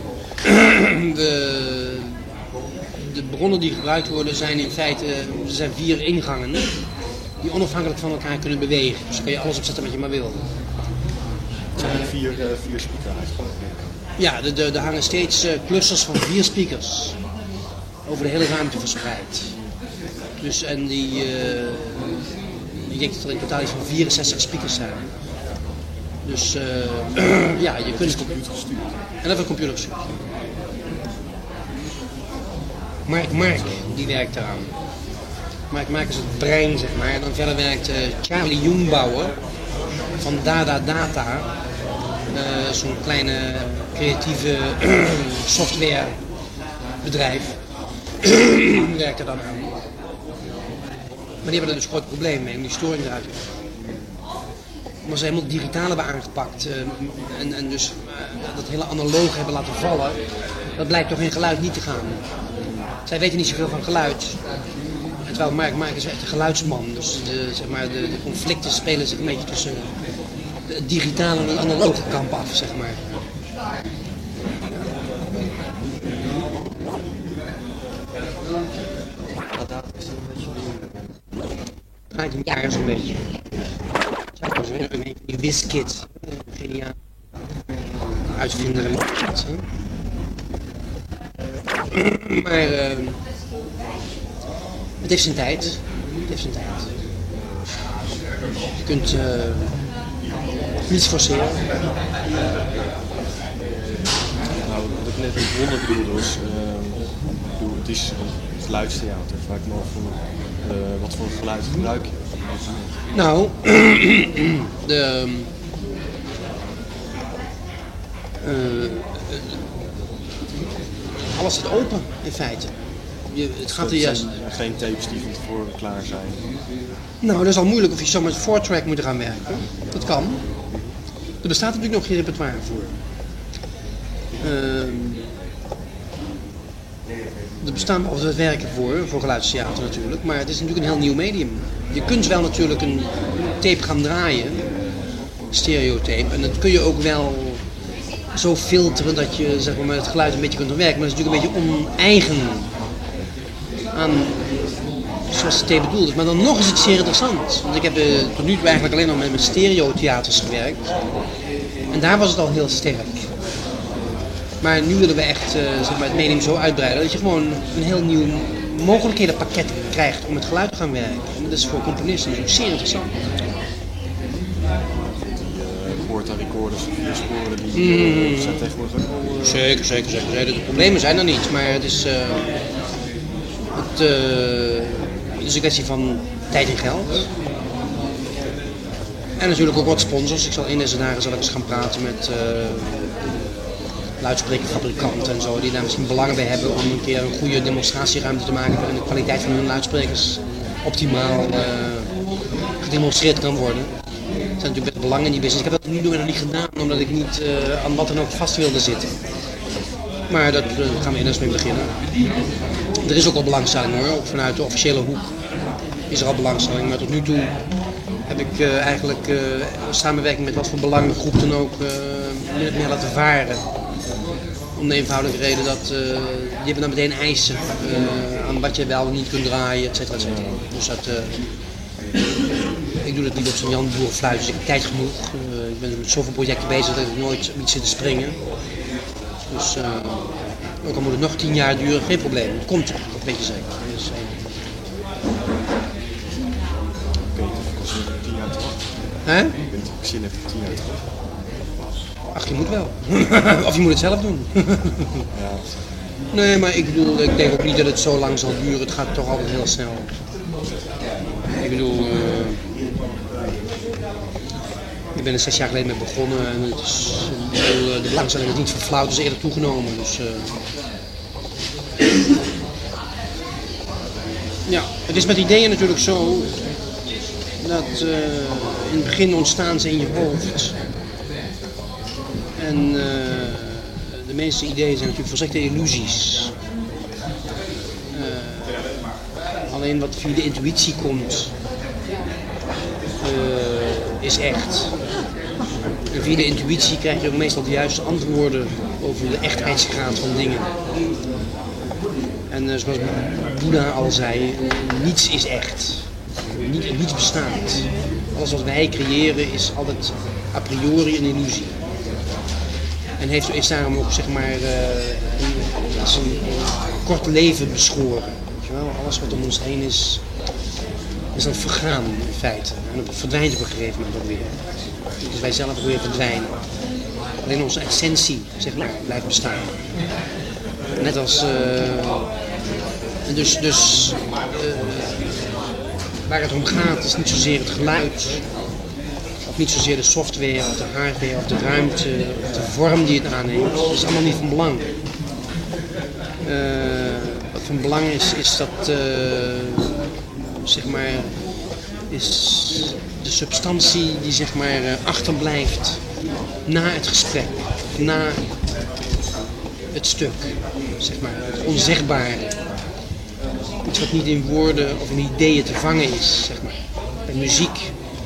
De bronnen die gebruikt worden zijn in feite, er zijn 4 ingangen die onafhankelijk van elkaar kunnen bewegen. Dus dan kan je alles opzetten wat je maar wil.
Het zijn 4 speakers eigenlijk.
Ja, er hangen steeds clusters van 4 speakers over de hele ruimte verspreid. Dus en ik denk dat er in totaal iets van 64 speakers zijn. Dus ja, je kunt... En dat wordt computer gestuurd. Mark, die werkt eraan. Mark is het brein, zeg maar. En dan verder werkt Charlie Jungbauer van Dada Data. Zo'n kleine creatieve softwarebedrijf. Die werkt er dan aan. Maar die hebben er dus groot probleem mee om die storing eruit te krijgen. Maar ze helemaal digitaal hebben aangepakt en dus dat hele analoge hebben laten vallen, dat blijkt toch in geluid niet te gaan. Zij weten niet zoveel van geluid. En terwijl Mark is echt een geluidsman, dus de conflicten spelen zich een beetje tussen de digitale en de analoge kamp af, zeg maar. Draait een jaar zo'n beetje. Die WizKid, geniaal. Uitvinder en wat. Maar het heeft zijn tijd. Je kunt niets forceren.
Nou, wat ik net met bronnen bedoelde was, het is een geluidstheater. Vraag ik me af wat voor geluid gebruik je?
Nou, alles staat open in feite. Het gaat er juist...
Geen tapes die van tevoren klaar zijn.
Nou, dat is al moeilijk of je zo met 4-track moet gaan werken. Dat kan. Er bestaat natuurlijk nog geen repertoire voor. Er bestaan of het werken voor geluidstheater natuurlijk, maar het is natuurlijk een heel nieuw medium. Je kunt wel natuurlijk een tape gaan draaien, stereotape, en dat kun je ook wel zo filteren dat je zeg maar, met het geluid een beetje kunt werken, maar dat is natuurlijk een beetje oneigen aan zoals de tape bedoeld is. Maar dan nog is het zeer interessant, want ik heb tot nu toe eigenlijk alleen nog met stereotheaters gewerkt en daar was het al heel sterk. Maar nu willen we echt zeg maar, het medium zo uitbreiden dat je gewoon een heel nieuw mogelijkhedenpakket krijgt om met geluid te gaan werken. En dat is voor componisten natuurlijk zeer interessant.
Porta recorders, sporen die zijn tegenwoordig ook wel...
Zeker. De problemen zijn er niet, maar het is een kwestie van tijd en geld. En natuurlijk ook wat sponsors. Ik zal in deze dagen eens gaan praten met luidsprekerfabrikanten en zo, die daar misschien belang bij hebben om een keer een goede demonstratieruimte te maken waarin de kwaliteit van hun luidsprekers optimaal gedemonstreerd kan worden. Er zijn natuurlijk best belang in die business. Ik heb dat nu nog niet gedaan omdat ik niet aan wat dan ook vast wilde zitten. Maar daar gaan we eerst mee beginnen. Er is ook al belangstelling hoor, ook vanuit de officiële hoek is er al belangstelling, maar tot nu toe heb ik eigenlijk samenwerking met wat voor belangengroep dan ook min of meer laten varen. Om de eenvoudige reden dat die hebben dan meteen eisen aan wat je wel en niet kunt draaien, et cetera, et cetera. Dus dat, ik doe dat niet op zo'n Jan Boerenfluit, dus ik heb tijd genoeg. Ik ben met zoveel projecten bezig dat ik nooit op iets zit te springen. Dus ook al moet het nog 10 jaar duren, geen probleem. Het komt er, dat weet je zeker. Dus,
kost je 10 jaar terug.
hè?
Ik ben het zin heb 10 jaar terug.
Ach, je moet wel. Of je moet het zelf doen.
Ja.
Nee, maar ik bedoel, ik denk ook niet dat het zo lang zal duren. Het gaat toch altijd heel snel. Ik bedoel, ik ben er 6 jaar geleden mee begonnen en het is, de belangstelling is niet verflauwd, het is eerder toegenomen. Dus, ja, het is met ideeën natuurlijk zo dat in het begin ontstaan ze in je hoofd. En de meeste ideeën zijn natuurlijk volstrekte illusies. Alleen wat via de intuïtie komt, is echt. En via de intuïtie krijg je ook meestal de juiste antwoorden over de echtheidsgraad van dingen. En zoals Boeddha al zei, niets is echt. Niets bestaat. Alles wat wij creëren is altijd a priori een illusie. En is daarom ook zeg maar een kort leven beschoren. Weet je wel? Alles wat om ons heen is aan het vergaan in feite. En het verdwijnt op een gegeven moment ook weer. Dus wij zelf ook weer verdwijnen. Alleen onze essentie zeg maar, blijft bestaan. Net als waar het om gaat is niet zozeer het geluid. Of niet zozeer de software of de hardware of de ruimte of de vorm die het aanneemt. Dat is allemaal niet van belang. Wat van belang is dat zeg maar is de substantie die zeg maar achterblijft na het gesprek, na het stuk, zeg maar, het onzegbare. Iets wat niet in woorden of in ideeën te vangen is, zeg maar. Bij muziek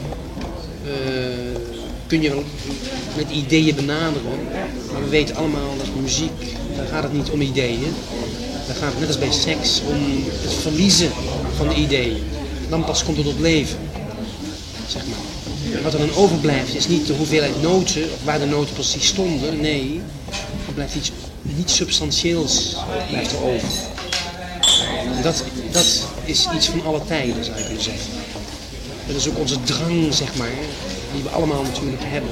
kun je wel met ideeën benaderen, maar we weten allemaal dat muziek, daar gaat het niet om ideeën. Daar gaat het net als bij seks om het verliezen van de ideeën. Dan pas komt het tot leven, zeg maar. En wat er dan overblijft is niet de hoeveelheid noten, of waar de noten precies stonden, nee. Er blijft iets niet substantieels blijft er over. En dat is iets van alle tijden, zou je kunnen zeggen. Dat is ook onze drang, zeg maar, die we allemaal natuurlijk hebben,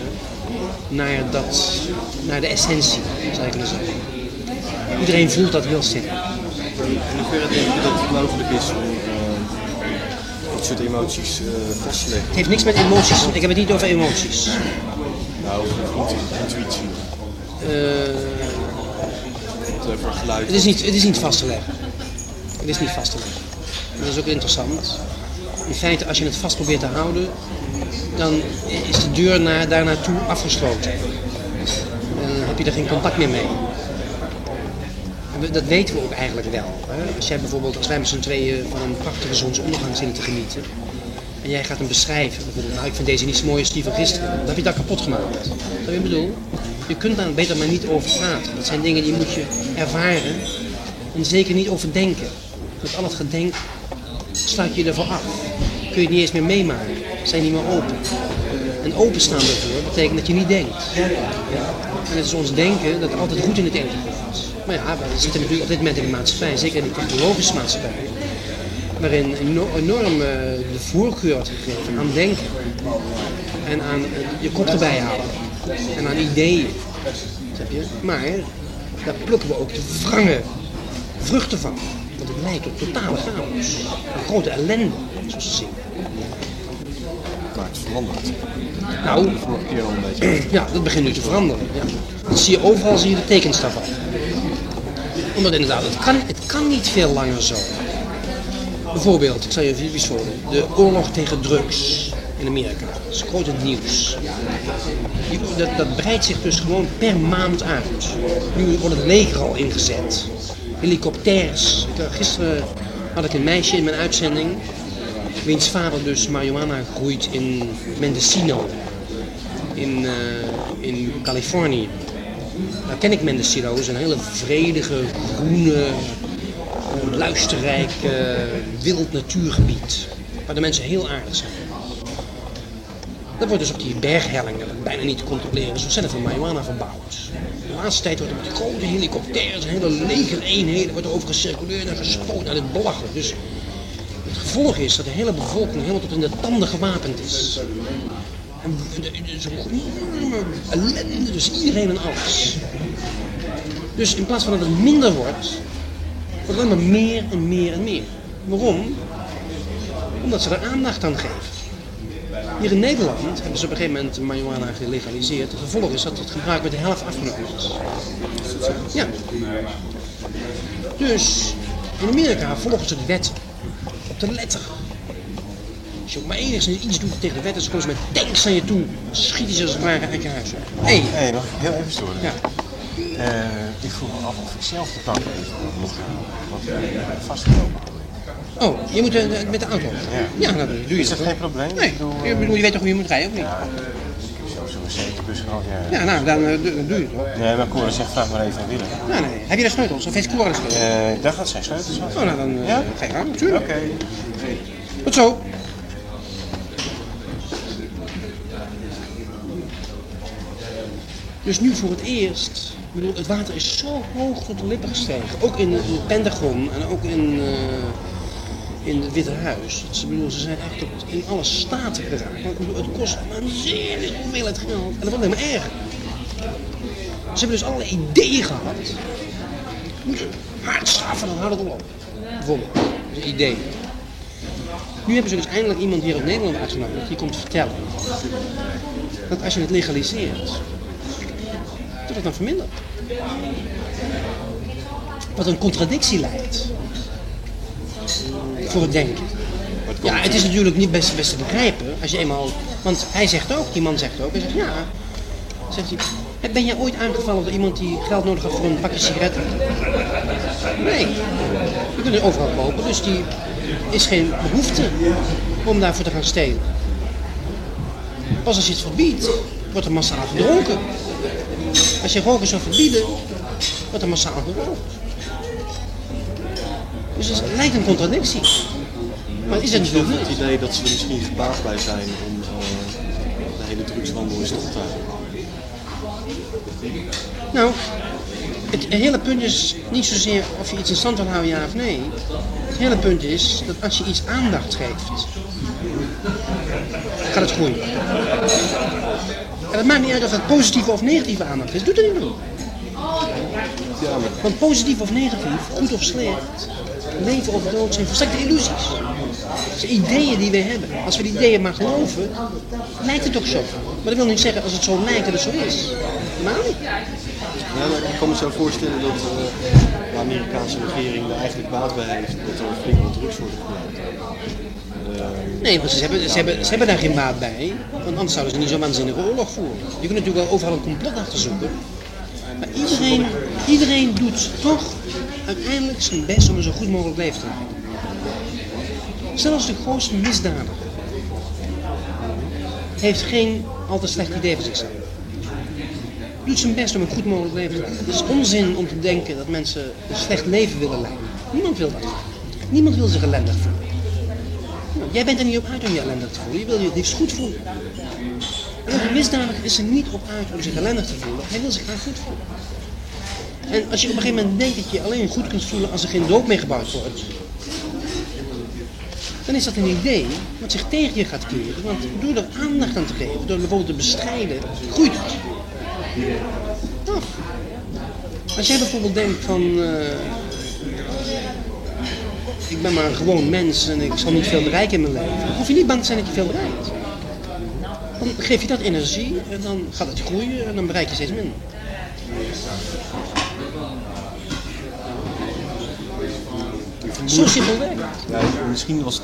naar de essentie, zou je kunnen zeggen. Iedereen voelt dat heel sterk.
In hoeverre denk je dat het mogelijk is om dit soort emoties vast te leggen?
Het heeft niks met emoties, ik heb het niet over emoties.
Nou, over intuïtie. Over geluid.
Het is niet vast te leggen. Het is niet vast te leggen. Dat is ook interessant. In feite, als je het vast probeert te houden, dan is de deur daar naartoe afgesloten. En dan heb je er geen contact meer mee. En dat weten we ook eigenlijk wel. Hè? Als wij met z'n tweeën van een prachtige zonsondergang zitten te genieten, en jij gaat hem beschrijven, bijvoorbeeld, nou ik vind deze niet zo mooi als die van gisteren, dan heb je dat kapot gemaakt. Dat wat ik bedoel? Je kunt daar beter maar niet over praten. Dat zijn dingen die moet je ervaren en zeker niet over denken. Met al het gedenk sluit je ervoor af. Kun je het niet eens meer meemaken. Zijn niet meer open. En openstaan daarvoor betekent dat je niet denkt. En het is ons denken dat altijd goed in het denken is. Maar ja, we zitten natuurlijk op dit moment in een maatschappij, zeker in de technologische maatschappij, waarin enorm de voorkeur wordt gegeven aan denken. En aan je kop erbij halen. En aan ideeën. Snap je? Maar daar plukken we ook de wrange vruchten van. Want het leidt tot totale chaos. Een grote ellende, zoals ze zien.
Maar het verandert.
Nou,
vorige keer al een beetje.
Ja, dat begint nu te veranderen. Ja. Dat zie je overal, zie je de tekens daarvan. Omdat inderdaad, het kan niet veel langer zo. Bijvoorbeeld, ik zal je even iets voordoen. De oorlog tegen drugs in Amerika. Dat is groot in het nieuws. Dat breidt zich dus gewoon per maand uit. Nu wordt het leger al ingezet. Helikopters. Gisteren had ik een meisje in mijn uitzending, wiens vader dus marihuana groeit in Mendocino, in Californië. Nou ken ik Mendocino, het is een hele vredige, groene, luisterrijk, wild natuurgebied. Waar de mensen heel aardig zijn. Dat wordt dus op die berghellingen, dat bijna niet te controleren, is ontzettend veel marihuana verbouwd. De laatste tijd wordt er met grote helikopters, hele legereenheden, wordt er over gecirculeerd en gespoten. Nou, dit is belachelijk. Dus het gevolg is dat de hele bevolking helemaal tot in de tanden gewapend is. En zo'n enorme ellende, dus iedereen en alles. Dus in plaats van dat het minder wordt het alleen maar meer en meer en meer. Waarom? Omdat ze er aandacht aan geven. Hier in Nederland hebben ze op een gegeven moment marihuana gelegaliseerd. Het gevolg is dat het gebruik met de helft afgenomen is. Ja. Dus in Amerika volgen ze de wetten op de letter. Als je ook maar enigszins iets doet tegen de wetten, dan komen ze met tanks naar je toe. Schieten ze als het ware uit je huis.
Hey, mag ik heel even storen?
Ja.
Ik vroeg me af of ik zelf de plank even moet gaan. Want ik ben vastgelopen.
Oh, je moet met de auto? Ja, nou, doe je
is dat geen probleem?
Nee, je weet toch hoe je moet rijden, of niet?
Ja, zo'n zetelbus gewoon, ja.
Ja, nou, dan doe je het toch?
Nee, maar Cora zegt, vraag maar even aan Willem.
Nee. Heb je de sleutels? Of heeft Cora de sleutels?
Daar gaat zijn sleutels van.
Oh, nou, dan ga je gaan, natuurlijk.
Oké.
Tot zo. Dus nu voor het eerst, ik bedoel, het water is zo hoog tot de lippen gestegen. Ook in het Pentagon en ook in het Witte Huis. Ze zijn echt in alle staten geraakt. Het kost een waanzinnige hoeveelheid geld. En dat wordt alleen maar erger. Ze hebben dus allerlei ideeën gehad. Moeten hard straffen, dan houdt het op. Bijvoorbeeld, dat is een idee. Nu hebben ze dus eindelijk iemand hier uit Nederland uitgenodigd die komt vertellen dat als je het legaliseert, dat het dan vermindert. Wat een contradictie lijkt voor het denken. Ja, het is natuurlijk niet best te begrijpen als je eenmaal, want die man zegt ook, zegt hij, ben jij ooit aangevallen door iemand die geld nodig had voor een pakje sigaretten? Nee, je kunt er overal kopen, dus die is geen behoefte om daarvoor te gaan stelen. Pas als je het verbiedt, wordt er massaal gedronken. Als je roken zou verbieden, wordt er massaal gerookt. Dus het lijkt een contradictie. Maar is het natuurlijk niet.
Het idee dat ze er misschien gebaat bij zijn om de hele drugshandel in stand te houden?
Nou, het hele punt is niet zozeer of je iets in stand wil houden, ja of nee. Het hele punt is dat als je iets aandacht geeft, gaat het groeien. En het maakt niet uit of het positieve of negatieve aandacht is. Doet er niet toe. Want positief of negatief, goed of slecht, leven of dood zijn volstrekte illusies. Het zijn ideeën die we hebben. Als we die ideeën maar geloven, lijkt het ook zo. Maar dat wil niet zeggen als het zo lijkt dat het zo is. Maar niet.
Ja, maar ik kan me zo voorstellen dat de Amerikaanse regering er eigenlijk baat bij heeft dat er flink wat drugs worden gebruikt.
Nee, want ze hebben daar geen baat bij, want anders zouden ze niet zo'n waanzinnige oorlog voeren. Je kunt natuurlijk wel overal een complot achter zoeken, maar iedereen doet toch uiteindelijk zijn best om een zo goed mogelijk leven te leiden. Zelfs de grootste misdadiger heeft geen al te slecht idee van zichzelf. Doet zijn best om een goed mogelijk leven te leiden. Het is onzin om te denken dat mensen een slecht leven willen leiden. Niemand wil dat. Niemand wil zich ellendig voelen. Nou, jij bent er niet op uit om je ellendig te voelen. Je wil je het liefst goed voelen. En ook een misdadiger is er niet op uit om zich ellendig te voelen. Hij wil zich graag goed voelen. En als je op een gegeven moment denkt dat je alleen goed kunt voelen als er geen doop mee gebouwd wordt, dan is dat een idee wat zich tegen je gaat keren. Want door er aandacht aan te geven, door bijvoorbeeld te bestrijden, groeit het. Nou, als jij bijvoorbeeld denkt van, ik ben maar een gewoon mens en ik zal niet veel bereiken in mijn leven, dan hoef je niet bang te zijn dat je veel bereikt. Dan geef je dat energie en dan gaat het groeien en dan bereik je steeds minder. Zo simpel werkt.
Ja, misschien was het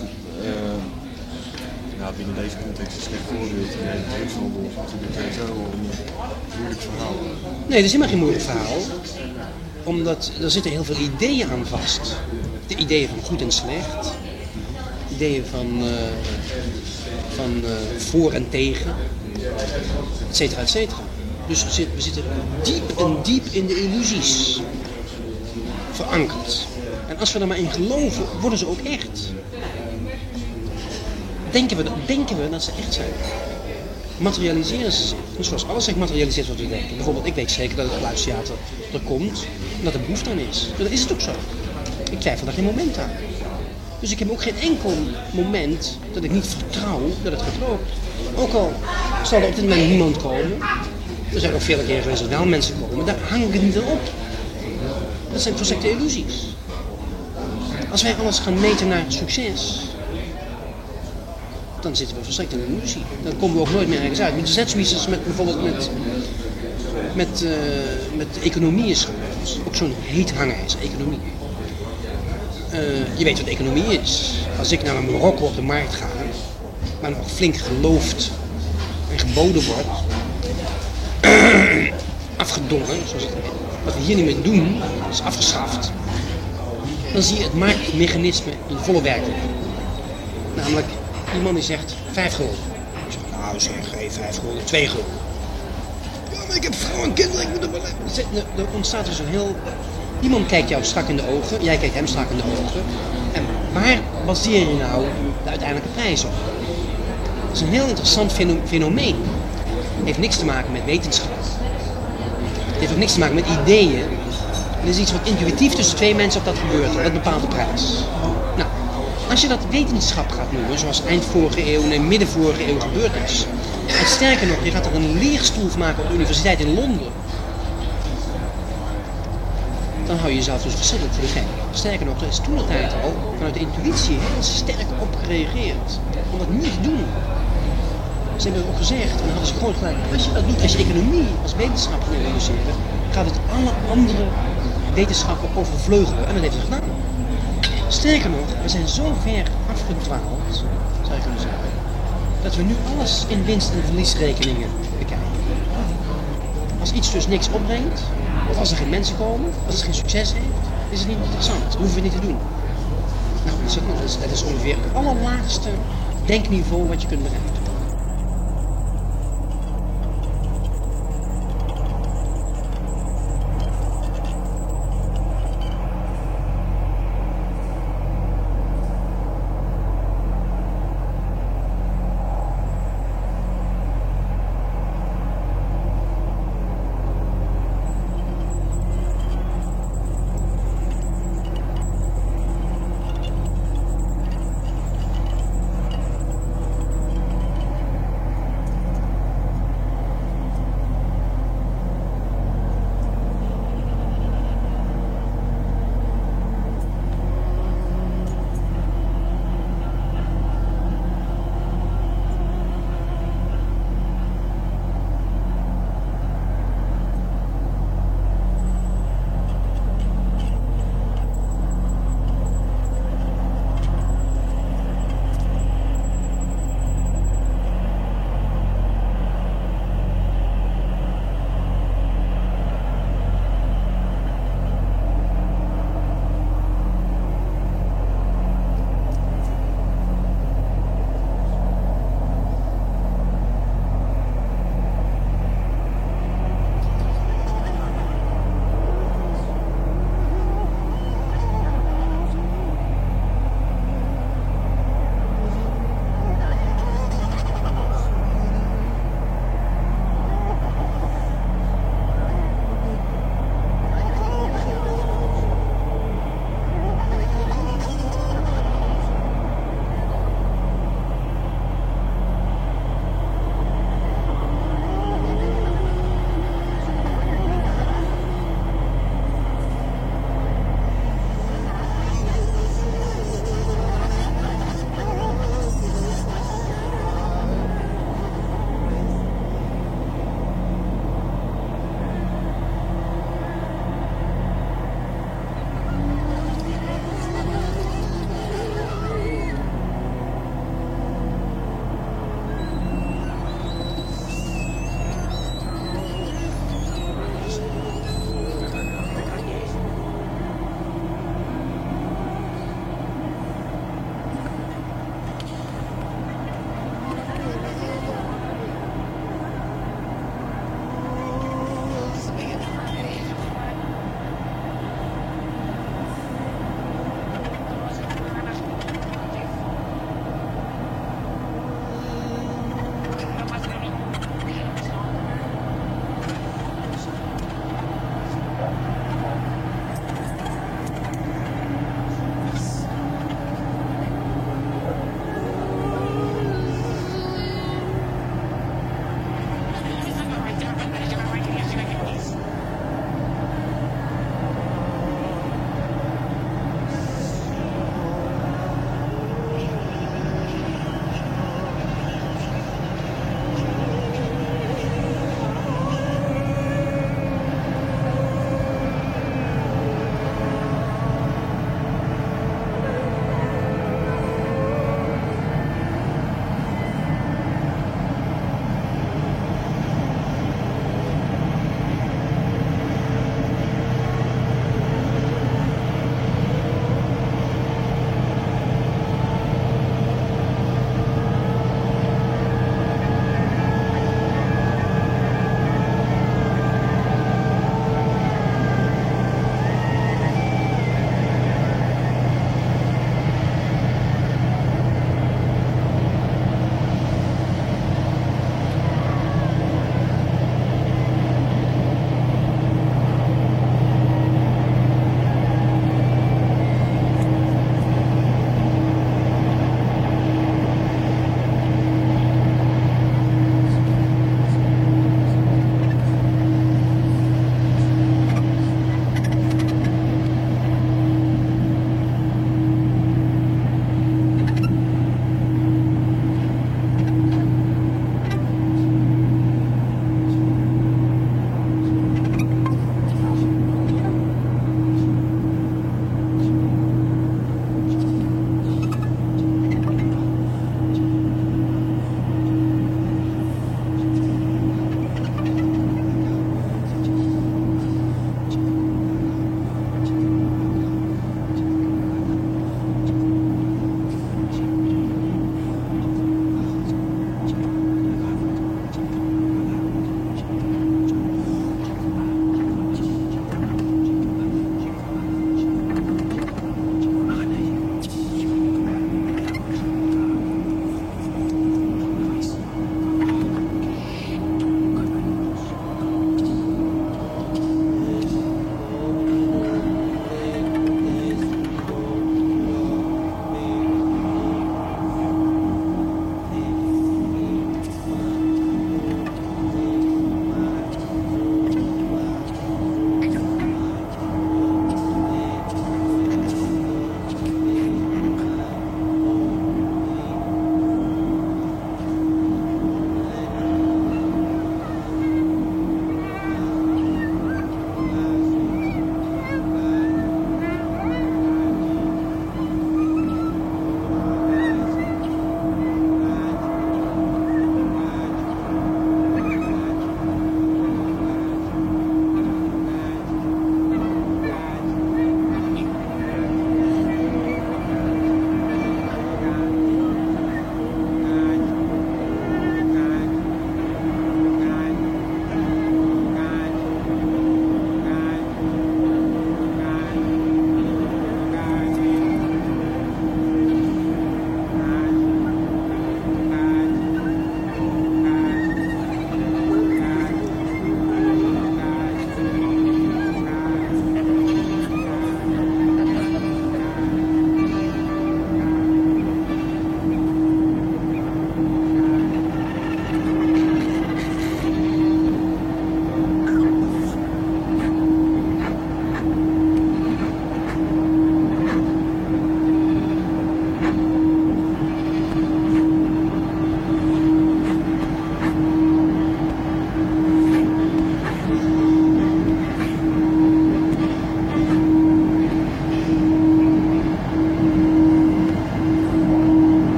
binnen deze context een slecht voorbeeld. De drugshandel is natuurlijk zo een moeilijk verhaal.
Nee, dat is helemaal geen moeilijk verhaal. Omdat er zitten heel veel ideeën aan vast. De ideeën van goed en slecht. Ideeën van voor en tegen. Et cetera, et cetera. Dus we zitten diep in de illusies verankerd. En als we er maar in geloven, worden ze ook echt. Denken we dat ze echt zijn. Materialiseren ze zich. Dus zoals alles zich materialiseert wat we denken. Bijvoorbeeld, ik weet zeker dat het geluidstheater er komt en dat er behoefte aan is. Dat is het ook zo. Ik twijfel daar geen moment aan. Dus ik heb ook geen enkel moment dat ik niet vertrouw dat het gaat lopen. Ook al zal er op dit moment niemand komen. Er zijn ook vele keren geweest dat wel mensen komen. Daar hangen we niet op. Dat zijn volstrekte illusies. Als wij alles gaan meten naar succes, dan zitten we volstrekt in een illusie. Dan komen we ook nooit meer ergens uit. Het is net zoiets als bijvoorbeeld met de economie is gebeurd. Ook zo'n heet hanger is, economie. Je weet wat economie is. Als ik naar Marokko op de markt ga, waar nog flink geloofd en geboden wordt, afgedongen, zoals het heet. Wat we hier niet meer doen, is afgeschaft. Dan zie je het marktmechanisme in volle werking. Namelijk, iemand die zegt 5 gulden. Ik zeg, nou zeg, 5 gulden, 2 gulden. Ja, maar ik heb vrouw en kinderen, ik moet er wel even. Er ontstaat dus een heel... Iemand kijkt jou strak in de ogen, jij kijkt hem strak in de ogen. En waar baseer je nou de uiteindelijke prijs op? Dat is een heel interessant fenomeen. Het heeft niks te maken met wetenschap. Het heeft ook niks te maken met ideeën. Het is iets wat intuïtief tussen 2 mensen op dat gebeurt, dat bepaalt de prijs. Nou, als je dat wetenschap gaat noemen, zoals eind vorige eeuw en midden vorige eeuw gebeurd is. En sterker nog, je gaat er een leerstoel van maken op de universiteit in Londen. Dan hou je jezelf dus verschrikkelijk voor de gek. Sterker nog, er is toen de tijd al vanuit de intuïtie heel sterk op gereageerd. Om dat niet te doen. Ze hebben ook gezegd, en dan hadden ze gewoon gelijk, als je dat doet, als je economie als wetenschap gaat analyseren, gaat het alle andere wetenschappen overvleugelen. En dat heeft het gedaan. Sterker nog, we zijn zo ver afgedwaald, zou je kunnen zeggen, dat we nu alles in winst- en verliesrekeningen bekijken. Als iets dus niks opbrengt, of als er geen mensen komen, als het geen succes heeft, is het niet interessant. Dat hoeven we niet te doen. Nou, dat is ongeveer het allerlaagste denkniveau wat je kunt bereiken.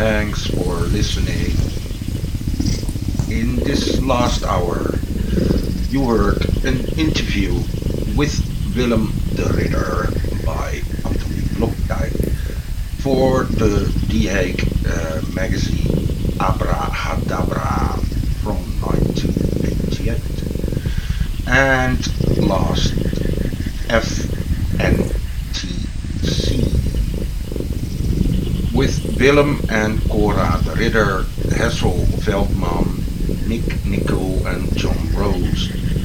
Thanks for listening. In this last hour, you heard an interview with Willem de Ridder by Anthony Blokdijk for the The Hague magazine Abrahadabra from 1988. And last, FNTC with Willem and Cora de Ridder, Hessel Veldman, Nick Nicol and John Rose